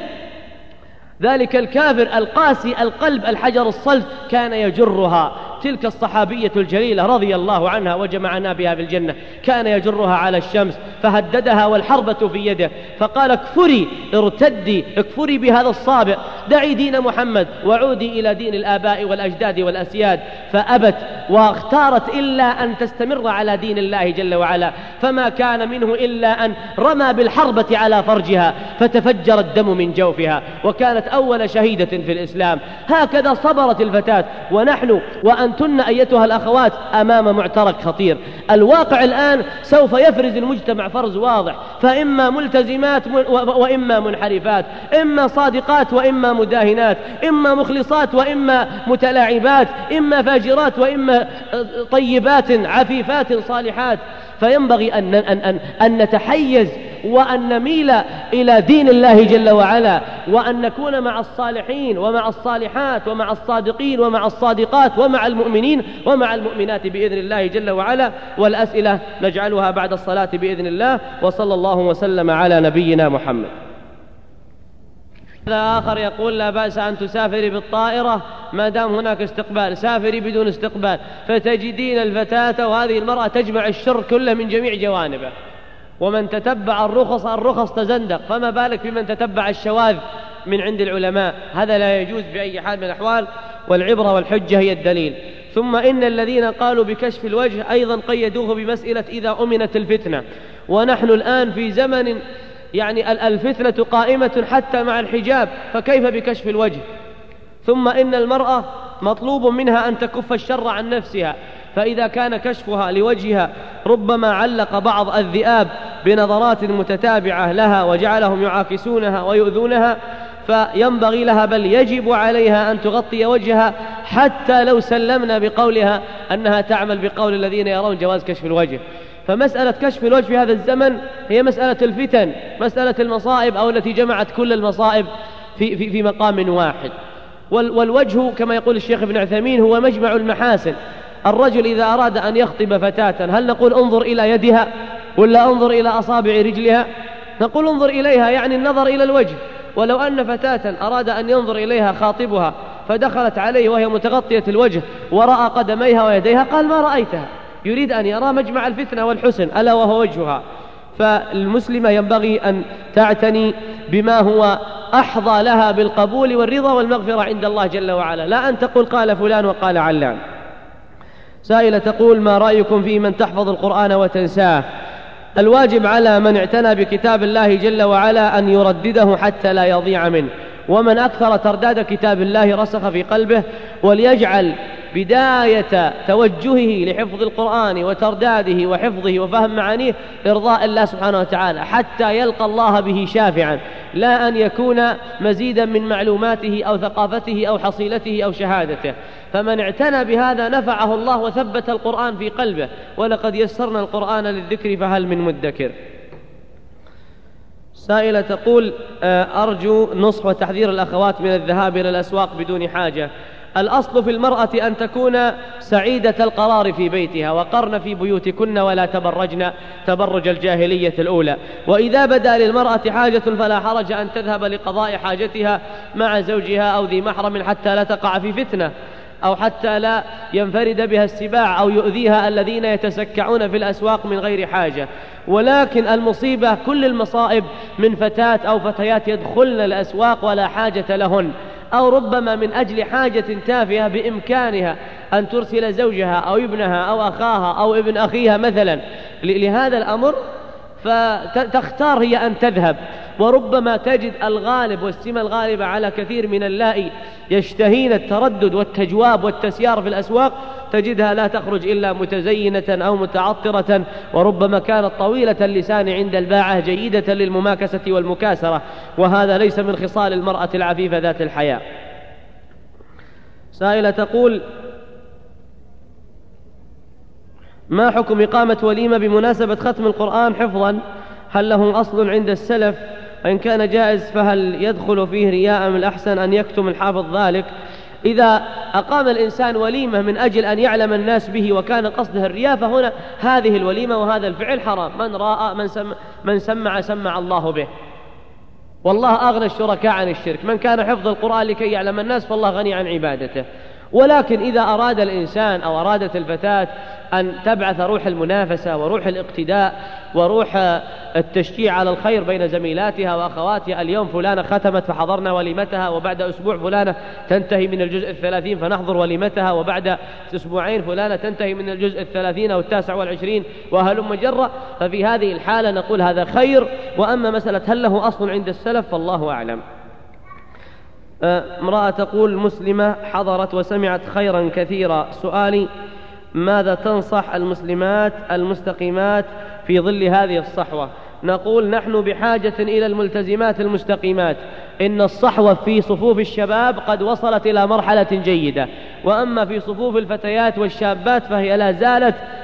ذلك الكافر القاسي القلب الحجر الصلب كان يجرها. تلك الصحابية الجليلة رضي الله عنها وجمعنا بها في الجنة كان يجرها على الشمس فهددها والحربة في يده، فقال: اكفري، ارتدي، اكفري بهذا الصابع، دعي دين محمد وعودي إلى دين الآباء والأجداد والأسياد. فأبت واختارت إلا أن تستمر على دين الله جل وعلا، فما كان منه إلا أن رمى بالحربة على فرجها فتفجر الدم من جوفها، وكانت أول شهيدة في الإسلام. هكذا صبرت الفتاة. ونحن وأنتن أيتها الأخوات أمام معترك خطير. الواقع الآن سوف يفرز المجتمع فرز واضح، فإما ملتزمات وإما منحرفات، إما صادقات وإما مداهنات، إما مخلصات وإما متلاعبات، إما فاجرات وإما طيبات عفيفات صالحات. فينبغي أن نتحيز وأن نميل إلى دين الله جل وعلا، وأن نكون مع الصالحين ومع الصالحات ومع الصادقين ومع الصادقات ومع المؤمنين ومع المؤمنات بإذن الله جل وعلا. والأسئلة نجعلها بعد الصلاة بإذن الله. وصلى الله وسلم على نبينا محمد. هذا آخر يقول: لا بأس أن تسافري بالطائرة ما دام هناك استقبال، سافري بدون استقبال، فتجدين الفتاة وهذه المرأة تجمع الشر كله من جميع جوانبه، ومن تتبع الرخص تزندق، فما بالك بمن تتبع الشواذ من عند العلماء. هذا لا يجوز بأي حال من الأحوال، والعبرة والحجة هي الدليل. ثم إن الذين قالوا بكشف الوجه أيضا قيدوه بمسألة إذا أمنت الفتنة، ونحن الآن في زمن يعني الفتنة قائمة حتى مع الحجاب، فكيف بكشف الوجه؟ ثم إن المرأة مطلوب منها أن تكف الشر عن نفسها، فإذا كان كشفها لوجهها ربما علق بعض الذئاب بنظرات متتابعة لها وجعلهم يعاكسونها ويؤذونها، فينبغي لها بل يجب عليها أن تغطي وجهها، حتى لو سلمنا بقولها أنها تعمل بقول الذين يرون جواز كشف الوجه. فمسألة كشف الوجه في هذا الزمن هي مسألة الفتن، مسألة المصائب، أو التي جمعت كل المصائب في مقام واحد. والوجه كما يقول الشيخ ابن عثيمين هو مجمع المحاسن. الرجل إذا أراد أن يخطب فتاة هل نقول انظر إلى يدها ولا انظر إلى أصابع رجلها؟ نقول انظر إليها، يعني النظر إلى الوجه. ولو أن فتاة أراد أن ينظر إليها خاطبها فدخلت عليه وهي متغطية الوجه ورأى قدميها ويديها قال ما رأيتها، يريد أن يرى مجمع الفتنة والحسن ألا وهو وجهها. فالمسلمة ينبغي أن تعتني بما هو أحظى لها بالقبول والرضا والمغفرة عند الله جل وعلا، لا أن تقول قال فلان وقال علان. سائلة تقول: ما رأيكم في من تحفظ القرآن وتنساه؟ الواجب على من اعتنى بكتاب الله جل وعلا أن يردده حتى لا يضيع منه، ومن أكثر ترداد كتاب الله رسخ في قلبه، وليجعل بداية توجهه لحفظ القرآن وترداده وحفظه وفهم معانيه إرضاء الله سبحانه وتعالى حتى يلقى الله به شافعا، لا أن يكون مزيدا من معلوماته أو ثقافته أو حصيلته أو شهادته. فمن اعتنى بهذا نفعه الله وثبت القرآن في قلبه. ولقد يسرنا القرآن للذكر فهل من مدكر. سائلة تقول: أرجو نصح وتحذير الأخوات من الذهاب إلى الأسواق بدون حاجة. الأصل في المرأة أن تكون سعيدة القرار في بيتها، وقرن في بيوتكن ولا تبرجن تبرج الجاهلية الأولى. وإذا بدا للمرأة حاجة فلا حرج أن تذهب لقضاء حاجتها مع زوجها أو ذي محرم حتى لا تقع في فتنة، أو حتى لا ينفرد بها السباع أو يؤذيها الذين يتسكعون في الأسواق من غير حاجة. ولكن المصيبة كل المصائب من فتاة أو فتيات يدخلن الأسواق ولا حاجة لهن، أو ربما من أجل حاجة تافهة بإمكانها أن ترسل زوجها أو ابنها أو أخاها أو ابن أخيها مثلا لهذا الأمر، فتختار هي أن تذهب. وربما تجد الغالب والسمة الغالبة على كثير من اللائي يشتهين التردد والتجواب والتسيار في الأسواق، تجدها لا تخرج إلا متزينة أو متعطرة، وربما كانت طويلة اللسان عند الباعة جيدة للمماكسة والمكاسرة، وهذا ليس من خصال المرأة العفيفة ذات الحياء. سائلة تقول: ما حكم إقامة وليمة بمناسبة ختم القرآن حفظا؟ هل له أصل عند السلف؟ وإن كان جائز فهل يدخل فيه رياء من الأحسن أن يكتم الحافظ ذلك؟ إذا أقام الإنسان وليمة من أجل أن يعلم الناس به وكان قصده الرياء فهنا هذه الوليمة وهذا الفعل حرام. من راى من سمع الله به، والله أغنى الشركاء عن الشرك. من كان حفظ القرآن لكي يعلم الناس فالله غني عن عبادته. ولكن إذا أراد الإنسان أو أرادت الفتاة أن تبعث روح المنافسة وروح الاقتداء وروح التشجيع على الخير بين زميلاتها وأخواتها، اليوم فلانة ختمت فحضرنا وليمتها، وبعد أسبوع فلانة تنتهي من الجزء 30 فنحضر وليمتها، وبعد أسبوعين فلانة تنتهي من الجزء 30 أو 29 وهلم جرة، ففي هذه الحالة نقول هذا خير. وأما مسألة هل له أصل عند السلف فالله أعلم. امرأة تقول: مسلمة حضرت وسمعت خيرا كثيرا، سؤالي: ماذا تنصح المسلمات المستقيمات في ظل هذه الصحوة؟ نقول: نحن بحاجة إلى الملتزمات المستقيمات. إن الصحوة في صفوف الشباب قد وصلت إلى مرحلة جيدة، وأما في صفوف الفتيات والشابات فهي لا زالت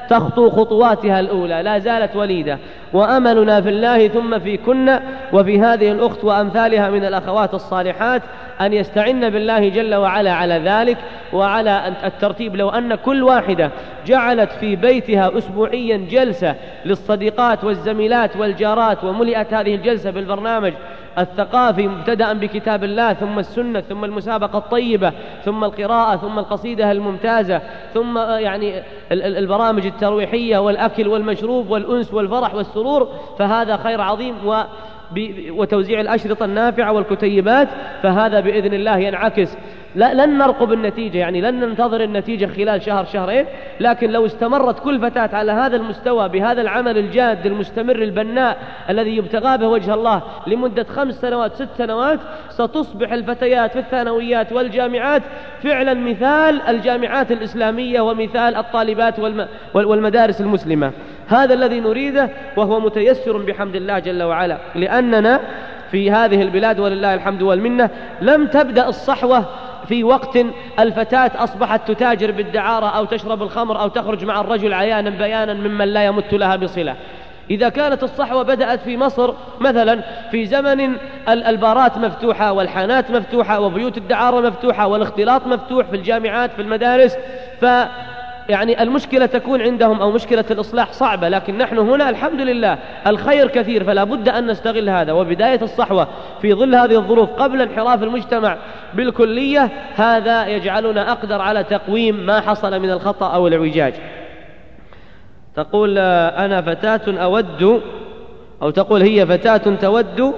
تخطو خطواتها الأولى، لا زالت وليدة. وأملنا في الله ثم في كنا وفي هذه الأخت وأمثالها من الأخوات الصالحات أن يستعن بالله جل وعلا على ذلك وعلى الترتيب. لو أن كل واحدة جعلت في بيتها أسبوعيا جلسة للصديقات والزميلات والجارات، وملئت هذه الجلسة بالبرنامج الثقافي مبتدأ بكتاب الله ثم السنة ثم المسابقة الطيبة ثم القراءة ثم القصيدة الممتازة ثم يعني البرامج الترويحية والأكل والمشروب والأنس والفرح والسرور، فهذا خير عظيم. وتوزيع الأشرطة النافعة والكتيبات، فهذا بإذن الله ينعكس. لن نرقب النتيجة، يعني لن ننتظر النتيجة خلال شهر شهرين، لكن لو استمرت كل فتاة على هذا المستوى بهذا العمل الجاد المستمر البناء الذي يبتغى به وجه الله لمدة 5 سنوات 6 سنوات، ستصبح الفتيات في الثانويات والجامعات فعلا مثال الجامعات الإسلامية ومثال الطالبات والمدارس المسلمة. هذا الذي نريده، وهو متيسر بحمد الله جل وعلا، لأننا في هذه البلاد ولله الحمد والمنة لم تبدأ الصحوة في وقت الفتاة أصبحت تتاجر بالدعارة أو تشرب الخمر أو تخرج مع الرجل عيانا بيانا ممن لا يمت لها بصلة. إذا كانت الصحوة بدأت في مصر مثلا في زمن البارات مفتوحة والحانات مفتوحة وبيوت الدعارة مفتوحة والاختلاط مفتوح في الجامعات في المدارس، يعني المشكلة تكون عندهم أو مشكلة الإصلاح صعبة، لكن نحن هنا الحمد لله الخير كثير، فلا بد أن نستغل هذا. وبداية الصحوة في ظل هذه الظروف قبل انحراف المجتمع بالكلية، هذا يجعلنا أقدر على تقويم ما حصل من الخطأ أو الاعوجاج. تقول أنا فتاة أود، أو تقول هي فتاة تود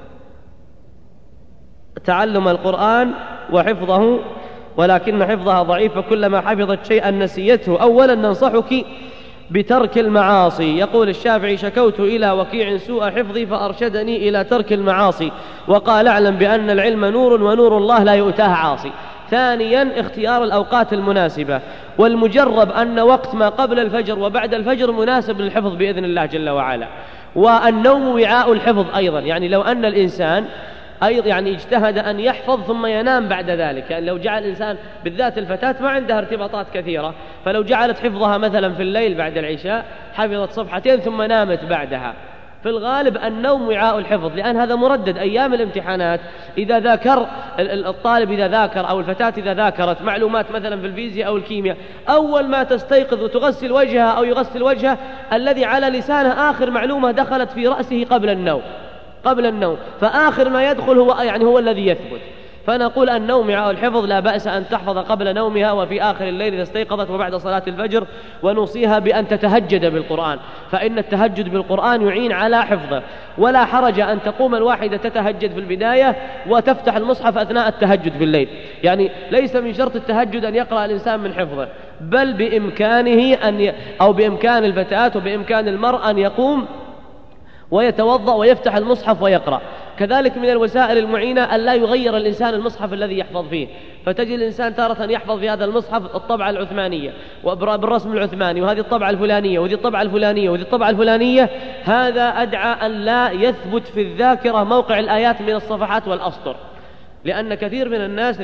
تعلم القرآن وحفظه، ولكن حفظها ضعيف، فكلما حفظت شيئا نسيته. أولا ننصحك بترك المعاصي. يقول الشافعي: شكوت إلى وكيع سوء حفظي فأرشدني إلى ترك المعاصي، وقال: اعلم بأن العلم نور ونور الله لا يؤتاه عاصي. ثانيا اختيار الأوقات المناسبة، والمجرب أن وقت ما قبل الفجر وبعد الفجر مناسب للحفظ بإذن الله جل وعلا. والنوم وعاء الحفظ أيضا، يعني لو أن الإنسان أيضا يعني اجتهد أن يحفظ ثم ينام بعد ذلك، يعني لو جعل الإنسان بالذات الفتاة ما عندها ارتباطات كثيرة، فلو جعلت حفظها مثلا في الليل بعد العشاء حفظت صفحتين ثم نامت بعدها. في الغالب النوم وعاء الحفظ، لأن هذا مردد. أيام الامتحانات إذا ذاكر الطالب، إذا ذاكر أو الفتاة إذا ذاكرت معلومات مثلا في الفيزياء أو الكيمياء، أول ما تستيقظ وتغسل وجهها أو يغسل وجهه الذي على لسانه آخر معلومة دخلت في رأسه قبل النوم، فآخر ما يدخل هو الذي يثبت. فنقول النوم وعاء الحفظ، لا بأس أن تحفظ قبل نومها وفي آخر الليل إذا استيقظت وبعد صلاة الفجر. ونوصيها بأن تتهجد بالقرآن، فإن التهجد بالقرآن يعين على حفظه. ولا حرج أن تقوم الواحدة تتهجد في البداية وتفتح المصحف أثناء التهجد في الليل، يعني ليس من شرط التهجد أن يقرأ الإنسان من حفظه، بل بإمكانه أو بإمكان الفتاة وبإمكان المرء أن يقوم ويتوضأ ويفتح المصحف ويقرأ. كذلك من الوسائل المعينة أن لا يغير الإنسان المصحف الذي يحفظ فيه، فتجد الإنسان تارة يحفظ في هذا المصحف الطبعة العثمانية وبالرسم العثماني، وهذه الطبعة الفلانية وهذه الطبعة الفلانية وهذه الطبعة الفلانية. هذا أدعى أن لا يثبت في الذاكرة موقع الآيات من الصفحات والأسطر، لأن كثير من الناس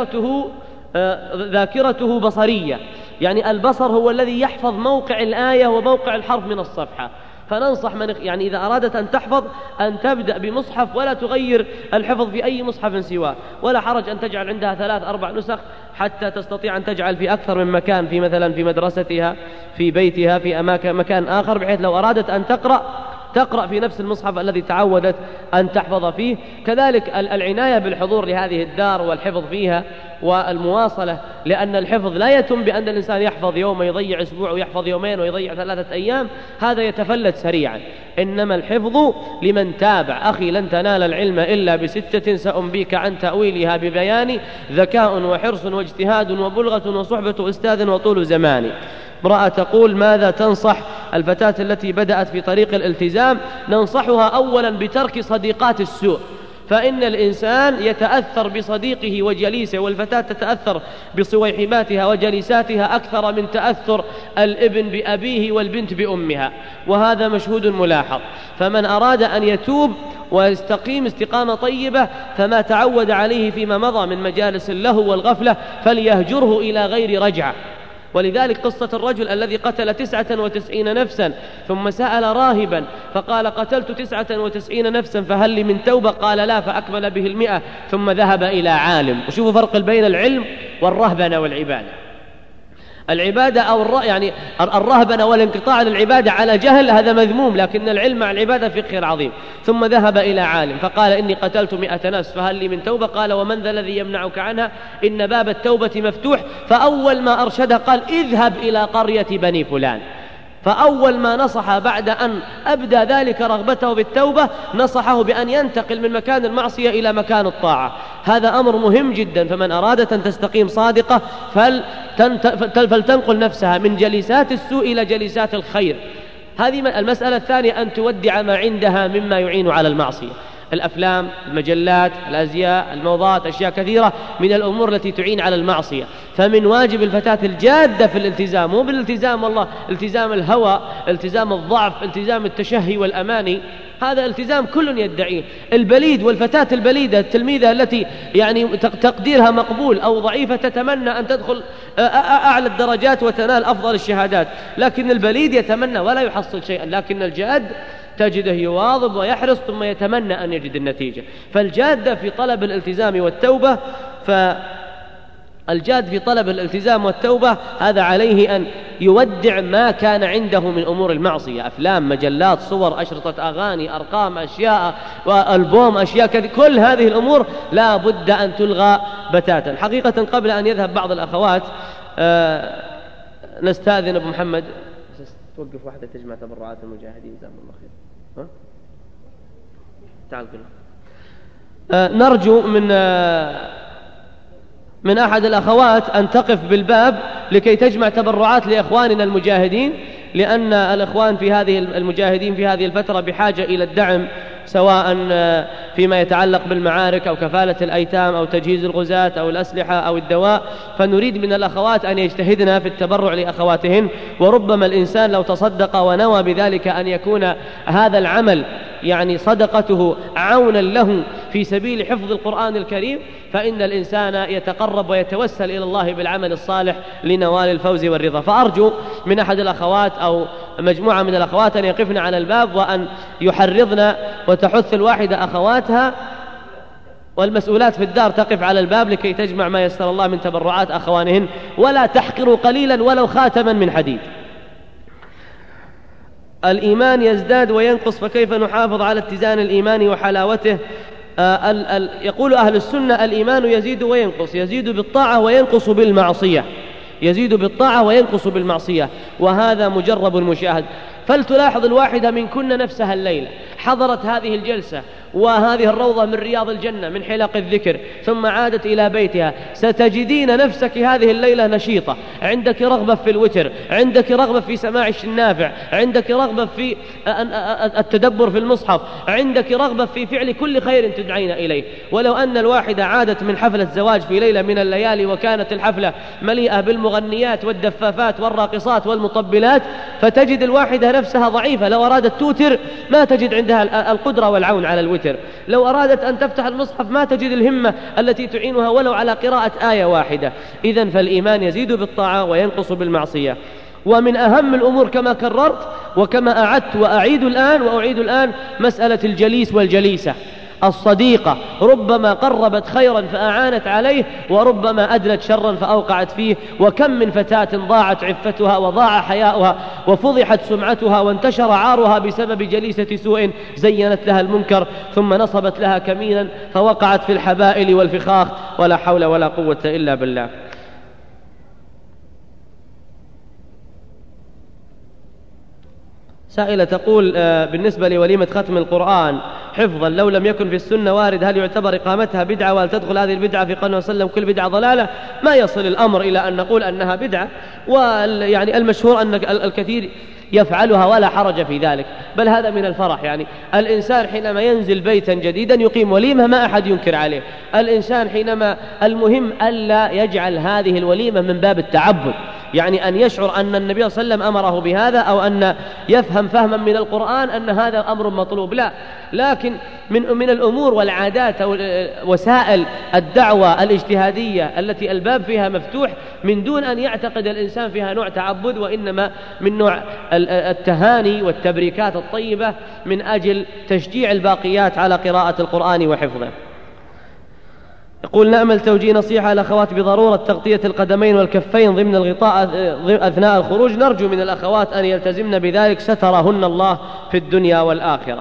ذاكرته بصرية، يعني البصر هو الذي يحفظ موقع الآية وموقع الحرف من الصفحة. فننصح يعني إذا أرادت أن تحفظ أن تبدأ بمصحف ولا تغير الحفظ في أي مصحف سواه، ولا حرج أن تجعل عندها 3-4 نسخ حتى تستطيع أن تجعل في أكثر من مكان، في مثلا في مدرستها، في بيتها، في مكان آخر، بحيث لو أرادت أن تقرأ في نفس المصحف الذي تعودت أن تحفظ فيه. كذلك العناية بالحضور لهذه الدار والحفظ فيها والمواصلة، لأن الحفظ لا يتم بأن الإنسان يحفظ يوم يضيع أسبوع ويحفظ يومين ويضيع 3 أيام، هذا يتفلت سريعا. إنما الحفظ لمن تابع. أخي لن تنال العلم إلا ب6 سأنبيك عن تأويلها ببيان: ذكاء وحرص واجتهاد وبلغة وصحبة أستاذ وطول زمان. امرأة تقول: ماذا تنصح الفتاة التي بدأت في طريق الالتزام؟ ننصحها أولا بترك صديقات السوء، فإن الإنسان يتأثر بصديقه وجليسه، والفتاة تتأثر بصويحباتها وجليساتها أكثر من تأثر الابن بأبيه والبنت بأمها، وهذا مشهود ملاحظ. فمن أراد أن يتوب ويستقيم استقامة طيبة، فما تعود عليه فيما مضى من مجالس اللهو والغفلة فليهجره إلى غير رجعة، ولذلك قصة الرجل الذي قتل 99 نفسا ثم سأل راهبا فقال قتلت 99 نفسا فهل لي من توبة؟ قال لا، فأكمل به 100 ثم ذهب إلى عالم. وشوفوا فرق بين العلم والرهبنة والعبادة. العبادة أو يعني الرهبنة والانقطاع عن العبادة على جهل هذا مذموم، لكن العلم مع العبادة في خير عظيم. ثم ذهب إلى عالم فقال إني قتلت 100 نفس فهل لي من توبة؟ قال ومن ذا الذي يمنعك عنها؟ إن باب التوبة مفتوح. فأول ما أرشده قال اذهب إلى قرية بني فلان. فأول ما نصح بعد أن أبدى ذلك رغبته بالتوبة نصحه بأن ينتقل من مكان المعصية إلى مكان الطاعة. هذا أمر مهم جدا. فمن أرادت أن تستقيم صادقة فلتنقل نفسها من جلسات السوء إلى جلسات الخير. هذه المسألة الثانية، أن تودع ما عندها مما يعين على المعصية. الأفلام، المجلات، الأزياء، الموضات، أشياء كثيرة من الأمور التي تعين على المعصية. فمن واجب الفتاة الجادة في الالتزام، مو بالالتزام والله التزام الهوى، التزام الضعف، التزام التشهي والأماني، هذا التزام كل يدعيه. البليد والفتاة البليدة، التلميذة التي يعني تقديرها مقبول أو ضعيفة تتمنى أن تدخل أعلى الدرجات وتنال أفضل الشهادات، لكن البليد يتمنى ولا يحصل شيئا. لكن الجاد تجده يواظب ويحرص ثم يتمنى أن يجد النتيجة. فالجاد في طلب الالتزام والتوبة هذا عليه أن يودع ما كان عنده من أمور المعصية، أفلام، مجلات، صور، أشرطة أغاني، أرقام، أشياء، والبوم، أشياء كل هذه الأمور لا بد أن تلغى بتاتا. حقيقة قبل أن يذهب بعض الأخوات نستأذن أبو محمد توقف واحدة تجمع تبرعات المجاهدين جزاهم الله خير. تعال كلنا. نرجو من أحد الأخوات أن تقف بالباب لكي تجمع تبرعات لإخواننا المجاهدين، لأن الإخوان في هذه المجاهدين في هذه الفترة بحاجة إلى الدعم، سواء فيما يتعلق بالمعارك أو كفالة الأيتام أو تجهيز الغزاة أو الأسلحة أو الدواء. فنريد من الأخوات أن يجتهدن في التبرع لأخواتهن. وربما الإنسان لو تصدق ونوى بذلك أن يكون هذا العمل يعني صدقته عونا له في سبيل حفظ القرآن الكريم، فإن الإنسان يتقرب ويتوسل إلى الله بالعمل الصالح لنوال الفوز والرضا. فأرجو من أحد الأخوات أو مجموعة من الأخوات أن يقفن على الباب وأن يحرضن وتحث الواحدة أخواتها، والمسؤولات في الدار تقف على الباب لكي تجمع ما يسر الله من تبرعات أخوانهن، ولا تحقروا قليلا ولو خاتما من حديد. الإيمان يزداد وينقص، فكيف نحافظ على اتزان الإيمان وحلاوته؟ يقول أهل السنة الإيمان يزيد وينقص، يزيد بالطاعة وينقص بالمعصية، يزيد بالطاعة وينقص بالمعصية، وهذا مجرب المشاهد. فلتلاحظ الواحدة منكن نفسها الليلة حضرت هذه الجلسة وهذه الروضة من رياض الجنة من حلق الذكر، ثم عادت إلى بيتها، ستجدين نفسك هذه الليلة نشيطة، عندك رغبة في الوتر، عندك رغبة في سماع النافع، عندك رغبة في التدبر في المصحف، عندك رغبة في فعل كل خير تدعين إليه. ولو أن الواحدة عادت من حفلة زواج في ليلة من الليالي وكانت الحفلة مليئة بالمغنيات والدفافات والراقصات والمطبلات، فتجد الواحدة نفسها ضعيفة. لو أرادت توتر ما تجد عندها القدرة والعون على الوتر، لو أرادت أن تفتح المصحف ما تجد الهمة التي تعينها ولو على قراءة آية واحدة. إذن فالإيمان يزيد بالطاعة وينقص بالمعصية. ومن أهم الأمور كما كررت وكما أعدت وأعيد الآن مسألة الجليس والجليسة. الصديقة ربما قربت خيرا فأعانت عليه، وربما أدلت شرا فأوقعت فيه. وكم من فتاة ضاعت عفتها وضاع حياؤها وفضحت سمعتها وانتشر عارها بسبب جليسة سوء زينت لها المنكر ثم نصبت لها كمينا فوقعت في الحبائل والفخاخ، ولا حول ولا قوة إلا بالله. سائلة تقول بالنسبة لوليمة ختم القرآن حفظا لو لم يكن في السنة وارد، هل يعتبر إقامتها بدعة؟ وهل تدخل هذه البدعة في قوله صلى الله عليه وسلم كل بدعة ضلالة؟ ما يصل الأمر إلى أن نقول أنها بدعة، ويعني المشهور أن الكثير يفعلها ولا حرج في ذلك، بل هذا من الفرح. يعني الإنسان حينما ينزل بيتا جديدا يقيم وليمة ما أحد ينكر عليه. الإنسان حينما المهم ألا يجعل هذه الوليمة من باب التعبد، يعني أن يشعر أن النبي صلى الله عليه وسلم أمره بهذا، أو أن يفهم فهما من القرآن أن هذا أمر مطلوب، لا، لكن من الأمور والعادات أو وسائل الدعوة الاجتهادية التي الباب فيها مفتوح من دون أن يعتقد الإنسان فيها نوع تعبد، وإنما من نوع التهاني والتبريكات الطيبة من أجل تشجيع الباقيات على قراءة القرآن وحفظه. يقول: نأمل توجيه نصيحة الأخوات بضرورة تغطية القدمين والكفين ضمن الغطاء أثناء الخروج، نرجو من الأخوات أن يلتزمن بذلك سترهن الله في الدنيا والآخرة.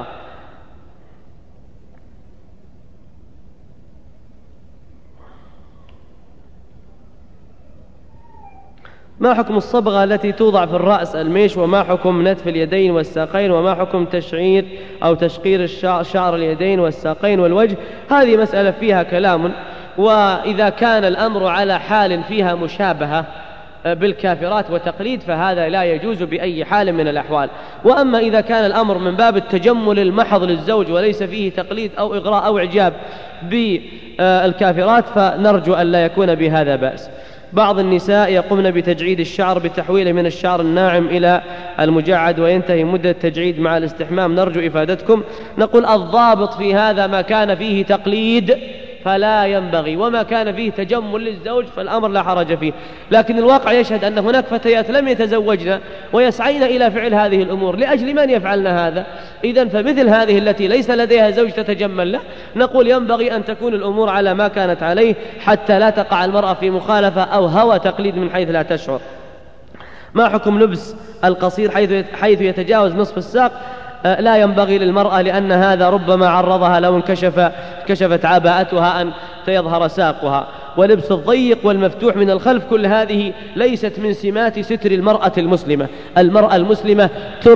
ما حكم الصبغة التي توضع في الرأس الميش؟ وما حكم نتف اليدين والساقين؟ وما حكم تشعير أو تشقير شعر اليدين والساقين والوجه؟ هذه مسألة فيها كلام، وإذا كان الأمر على حال فيها مشابهة بالكافرات وتقليد فهذا لا يجوز بأي حال من الأحوال. وأما إذا كان الأمر من باب التجمل المحض للزوج وليس فيه تقليد أو إغراء أو إعجاب بالكافرات فنرجو أن لا يكون بهذا بأس. بعض النساء يقومن بتجعيد الشعر بتحويله من الشعر الناعم إلى المجعد وينتهي مدة التجعيد مع الاستحمام، نرجو إفادتكم. نقول: الضابط في هذا ما كان فيه تقليد فلا ينبغي، وما كان فيه تجمل للزوج فالأمر لا حرج فيه. لكن الواقع يشهد أن هناك فتيات لم يتزوجن ويسعين إلى فعل هذه الأمور، لأجل من يفعلن هذا؟ إذن فمثل هذه التي ليس لديها زوج تتجمل له، نقول ينبغي أن تكون الأمور على ما كانت عليه حتى لا تقع المرأة في مخالفة أو هوى تقليد من حيث لا تشعر. ما حكم لبس القصير حيث يتجاوز نصف الساق؟ لا ينبغي للمرأة، لأن هذا ربما عرضها لو كشفت عباءتها أن يظهر ساقها. ولبس الضيق والمفتوح من الخلف كل هذه ليست من سمات ستر المرأة المسلمة. المرأة المسلمة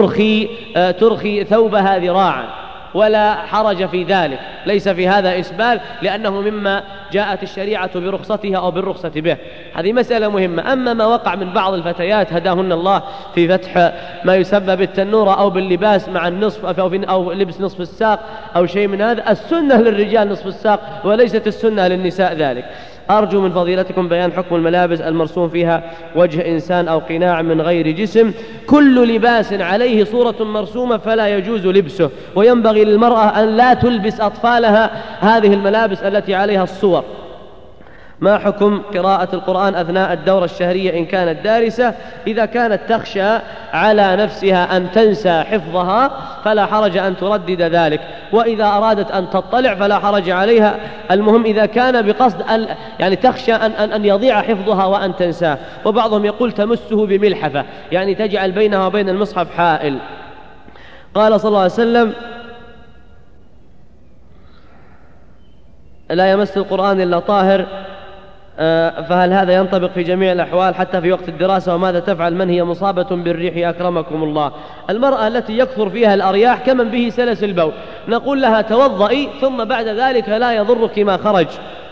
ترخي ثوبها ذراعا ولا حرج في ذلك، ليس في هذا إسبال، لأنه مما جاءت الشريعة برخصتها أو بالرخصة به. هذه مسألة مهمة. أما ما وقع من بعض الفتيات هداهن الله في فتح ما يسمى بالتنورة أو باللباس مع النصف أو لبس نصف الساق أو شيء من هذا، السنة للرجال نصف الساق وليست السنة للنساء ذلك. أرجو من فضيلتكم بيان حكم الملابس المرسوم فيها وجه إنسان أو قناع من غير جسم. كل لباس عليه صورة مرسومة فلا يجوز لبسه، وينبغي للمرأة أن لا تلبس أطفالها هذه الملابس التي عليها الصور. ما حكم قراءة القرآن أثناء الدورة الشهرية إن كانت دارسة؟ إذا كانت تخشى على نفسها أن تنسى حفظها فلا حرج أن تردد ذلك، وإذا أرادت أن تطلع فلا حرج عليها. المهم إذا كان بقصد يعني تخشى أن يضيع حفظها وأن تنساه. وبعضهم يقول تمسه بملحفة، يعني تجعل بينها وبين المصحف حائل. قال صلى الله عليه وسلم: لا يمس القرآن إلا طاهر، فهل هذا ينطبق في جميع الأحوال حتى في وقت الدراسة؟ وماذا تفعل من هي مصابة بالريح أكرمكم الله؟ المرأة التي يكثر فيها الأرياح كمن به سلس البول، نقول لها توضئي ثم بعد ذلك لا يضرك ما خرج.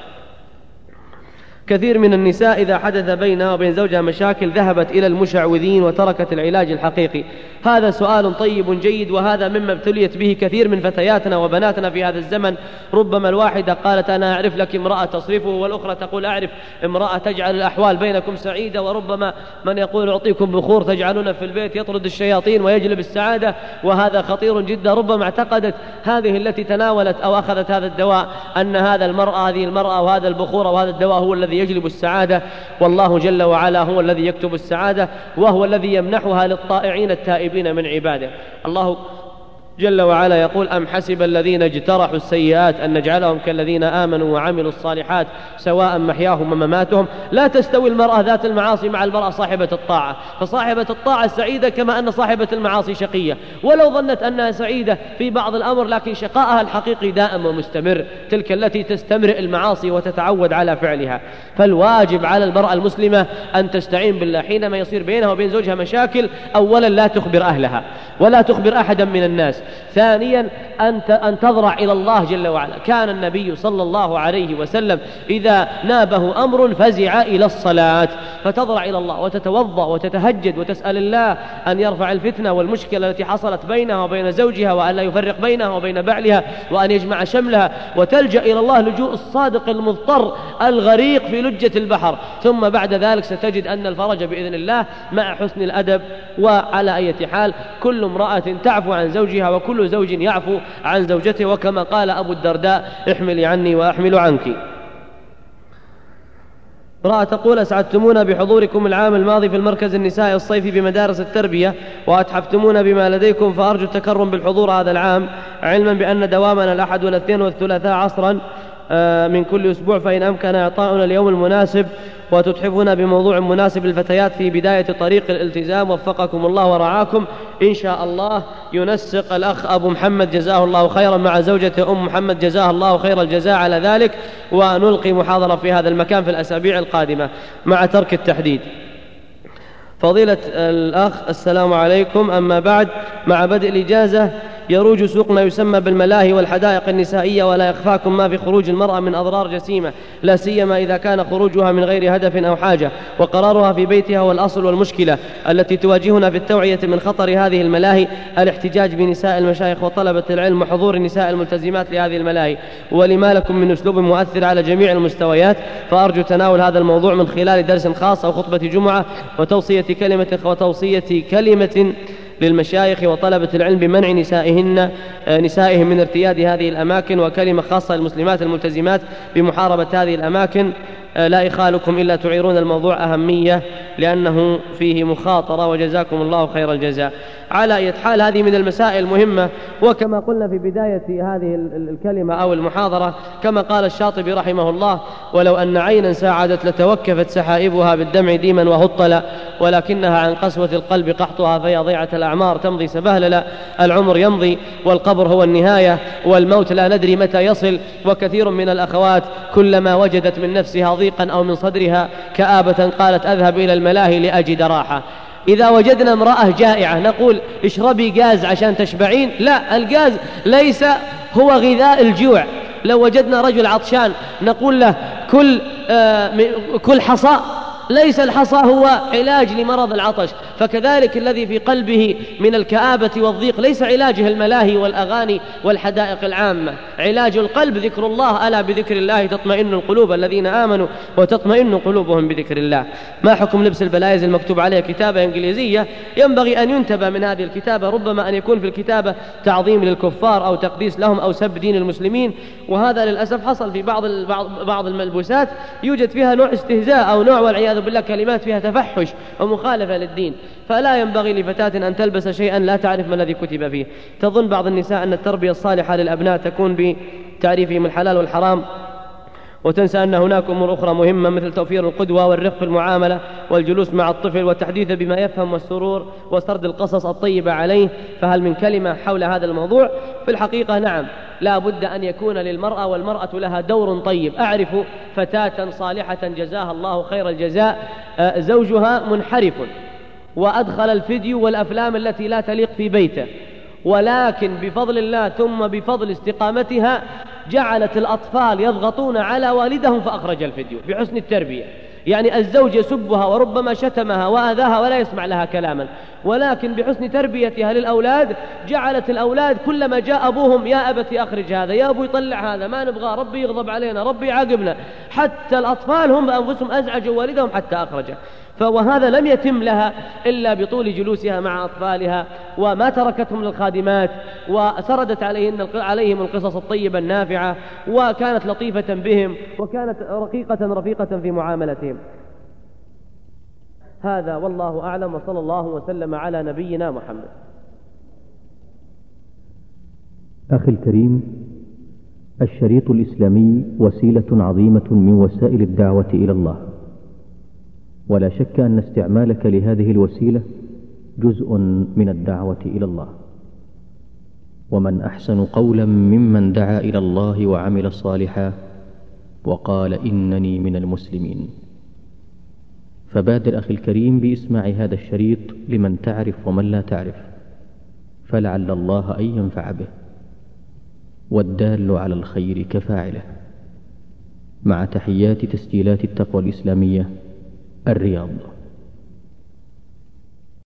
كثير من النساء إذا حدث بينها وبين زوجها مشاكل ذهبت إلى المشعوذين وتركت العلاج الحقيقي. هذا سؤال طيب جيد، وهذا مما ابتليت به كثير من فتياتنا وبناتنا في هذا الزمن. ربما الواحدة قالت أنا أعرف لك امرأة تصرفه، والأخرى تقول أعرف امرأة تجعل الأحوال بينكم سعيدة، وربما من يقول أعطيكم بخور تجعلون في البيت يطرد الشياطين ويجلب السعادة، وهذا خطير جدا. ربما اعتقدت هذه التي تناولت أو أخذت هذا الدواء أن هذه المرأة وهذا البخور وهذا الدواء هو الذي يجلب السعادة، والله جل وعلا هو الذي يكتب السعادة، وهو الذي يمنحها للطائعين التائبين من عباده. الله جل وعلا يقول: أم حسب الذين اجترحوا السيئات أن نجعلهم كالذين آمنوا وعملوا الصالحات سواء محياهم ومماتهم. لا تستوي المرأة ذات المعاصي مع المرأة صاحبة الطاعة، فصاحبة الطاعة سعيدة كما أن صاحبة المعاصي شقية، ولو ظنت أنها سعيدة في بعض الأمر لكن شقائها الحقيقي دائم ومستمر، تلك التي تستمرئ المعاصي وتتعود على فعلها. فالواجب على المرأة المسلمة أن تستعين بالله حينما يصير بينها وبين زوجها مشاكل. أولا لا تخبر أهلها ولا تخبر أحدا من الناس. ثانيا أن تضرع إلى الله جل وعلا. كان النبي صلى الله عليه وسلم إذا نابه أمر فزع إلى الصلاة، فتضرع إلى الله وتتوضأ وتتهجد وتسأل الله أن يرفع الفتنة والمشكلة التي حصلت بينها وبين زوجها، وأن لا يفرق بينها وبين بعلها، وأن يجمع شملها، وتلجأ إلى الله لجوء الصادق المضطر الغريق في لجة البحر. ثم بعد ذلك ستجد أن الفرج بإذن الله مع حسن الأدب. وعلى أي حال كل امرأة تعفو عن زوجها وكل زوج يعفو عن زوجته، وكما قال أبو الدرداء: احملي عني وأحمل عنك. امرأة تقول: أسعدتمونا بحضوركم العام الماضي في المركز النسائي الصيفي بمدارس التربية، وأتحفتمونا بما لديكم، فأرجو التكرم بالحضور هذا العام، علما بأن دوامنا الأحد والاثنين والثلاثاء عصرا من كل أسبوع، فإن أمكن إعطاؤنا اليوم المناسب وتتحفنا بموضوع مناسب للفتيات في بداية طريق الالتزام، وفقكم الله ورعاكم. إن شاء الله ينسق الأخ أبو محمد جزاه الله خيرا مع زوجته أم محمد جزاه الله خير الجزاء على ذلك، ونلقي محاضرة في هذا المكان في الأسابيع القادمة مع ترك التحديد. فضيلة الأخ، السلام عليكم. أما بعد، مع بدء الإجازة يروج سوق ما يسمى بالملاهي والحدائق النسائية، ولا يخفاكم ما في خروج المرأة من أضرار جسيمة، لا سيما إذا كان خروجها من غير هدف أو حاجة، وقرارها في بيتها هو الأصل. والمشكلة التي تواجهنا في التوعية من خطر هذه الملاهي الاحتجاج بنساء المشايخ وطلبة العلم وحضور النساء الملتزمات لهذه الملاهي، ولما لكم من أسلوب مؤثر على جميع المستويات، فأرجو تناول هذا الموضوع من خلال درس خاص أو خطبة جمعة، وتوصية كلمة للمشايخ وطلبة العلم بمنع نسائهم من ارتياد هذه الأماكن، وكلمة خاصة للمسلمات الملتزمات بمحاربة هذه الأماكن. لا إخالكم إلا تعيرون الموضوع أهمية لأنه فيه مخاطرة، وجزاكم الله خير الجزاء. على أي حال، هذه من المسائل المهمة، وكما قلنا في بداية هذه الكلمة أو المحاضرة، كما قال الشاطبي رحمه الله: ولو أن عينا ساعدت لتوكفت سحائبها بالدمع ديما وهطلا، ولكنها عن قسوة القلب قحطها، فيا ضيعة الأعمار تمضي سبهللا. العمر يمضي والقبر هو النهاية، والموت لا ندري متى يصل. وكثير من الأخوات كلما وجدت من نفسها ضيقا أو من صدرها كآبة قالت: أذهب إلى الملاهي لأجد راحة. إذا وجدنا امرأة جائعة نقول: اشربي غاز عشان تشبعين. لا، الغاز ليس هو غذاء الجوع. لو وجدنا رجل عطشان نقول له: كل حصى. ليس الحصى هو علاج لمرض العطش. فكذلك الذي في قلبه من الكآبة والضيق ليس علاجه الملاهي والأغاني والحدائق العامة. علاج القلب ذكر الله: ألا بذكر الله تطمئن القلوب، الذين آمنوا وتطمئن قلوبهم بذكر الله. ما حكم لبس البلايز المكتوب عليه كتابة إنجليزية؟ ينبغي أن ينتبه من هذه الكتابة، ربما أن يكون في الكتابة تعظيم للكفار أو تقديس لهم أو سب دين المسلمين، وهذا للأسف حصل في بعض الملبوسات يوجد فيها نوع استهزاء أو نوع والعياذ بالله كلمات فيها تفحش ومخالفة للدين. فلا ينبغي لفتاة أن تلبس شيئا لا تعرف ما الذي كتب فيه. تظن بعض النساء أن التربية الصالحة للأبناء تكون بتعريفهم الحلال والحرام، وتنسى أن هناك أمور أخرى مهمة مثل توفير القدوة والرفق في المعاملة والجلوس مع الطفل والتحديث بما يفهم والسرور وسرد القصص الطيبة عليه. فهل من كلمة حول هذا الموضوع؟ في الحقيقة نعم، لا بد أن يكون للمرأة والمرأة لها دور طيب. أعرف فتاة صالحة جزاها الله خير الجزاء، زوجها منحرف وأدخل الفيديو والأفلام التي لا تليق في بيته، ولكن بفضل الله ثم بفضل استقامتها جعلت الأطفال يضغطون على والدهم فأخرج الفيديو بحسن التربية. يعني الزوج يسبها وربما شتمها وآذاها ولا يسمع لها كلاما، ولكن بحسن تربيتها للأولاد جعلت الأولاد كلما جاء أبوهم: يا أبتي أخرج هذا، يا أبو يطلع هذا، ما نبغى، ربي يغضب علينا، ربي يعاقبنا. حتى الأطفال هم بأنفسهم أزعجوا والدهم حتى أخرجه. وهذا لم يتم لها إلا بطول جلوسها مع أطفالها، وما تركتهم للخادمات، وسردت عليهم القصص الطيبة النافعة، وكانت لطيفة بهم، وكانت رفيقة في معاملتهم. هذا والله أعلم، وصلى الله وسلم على نبينا محمد. أخي الكريم، الشريط الإسلامي وسيلة عظيمة من وسائل الدعوة إلى الله، ولا شك أن استعمالك لهذه الوسيلة جزء من الدعوة إلى الله. ومن أحسن قولا ممن دعا إلى الله وعمل صالحا وقال إنني من المسلمين. فبادر أخي الكريم بإسماع هذا الشريط لمن تعرف ومن لا تعرف، فلعل الله أن ينفع به. والدال على الخير كفاعله. مع تحيات تسجيلات التقوى الإسلامية، الرياض.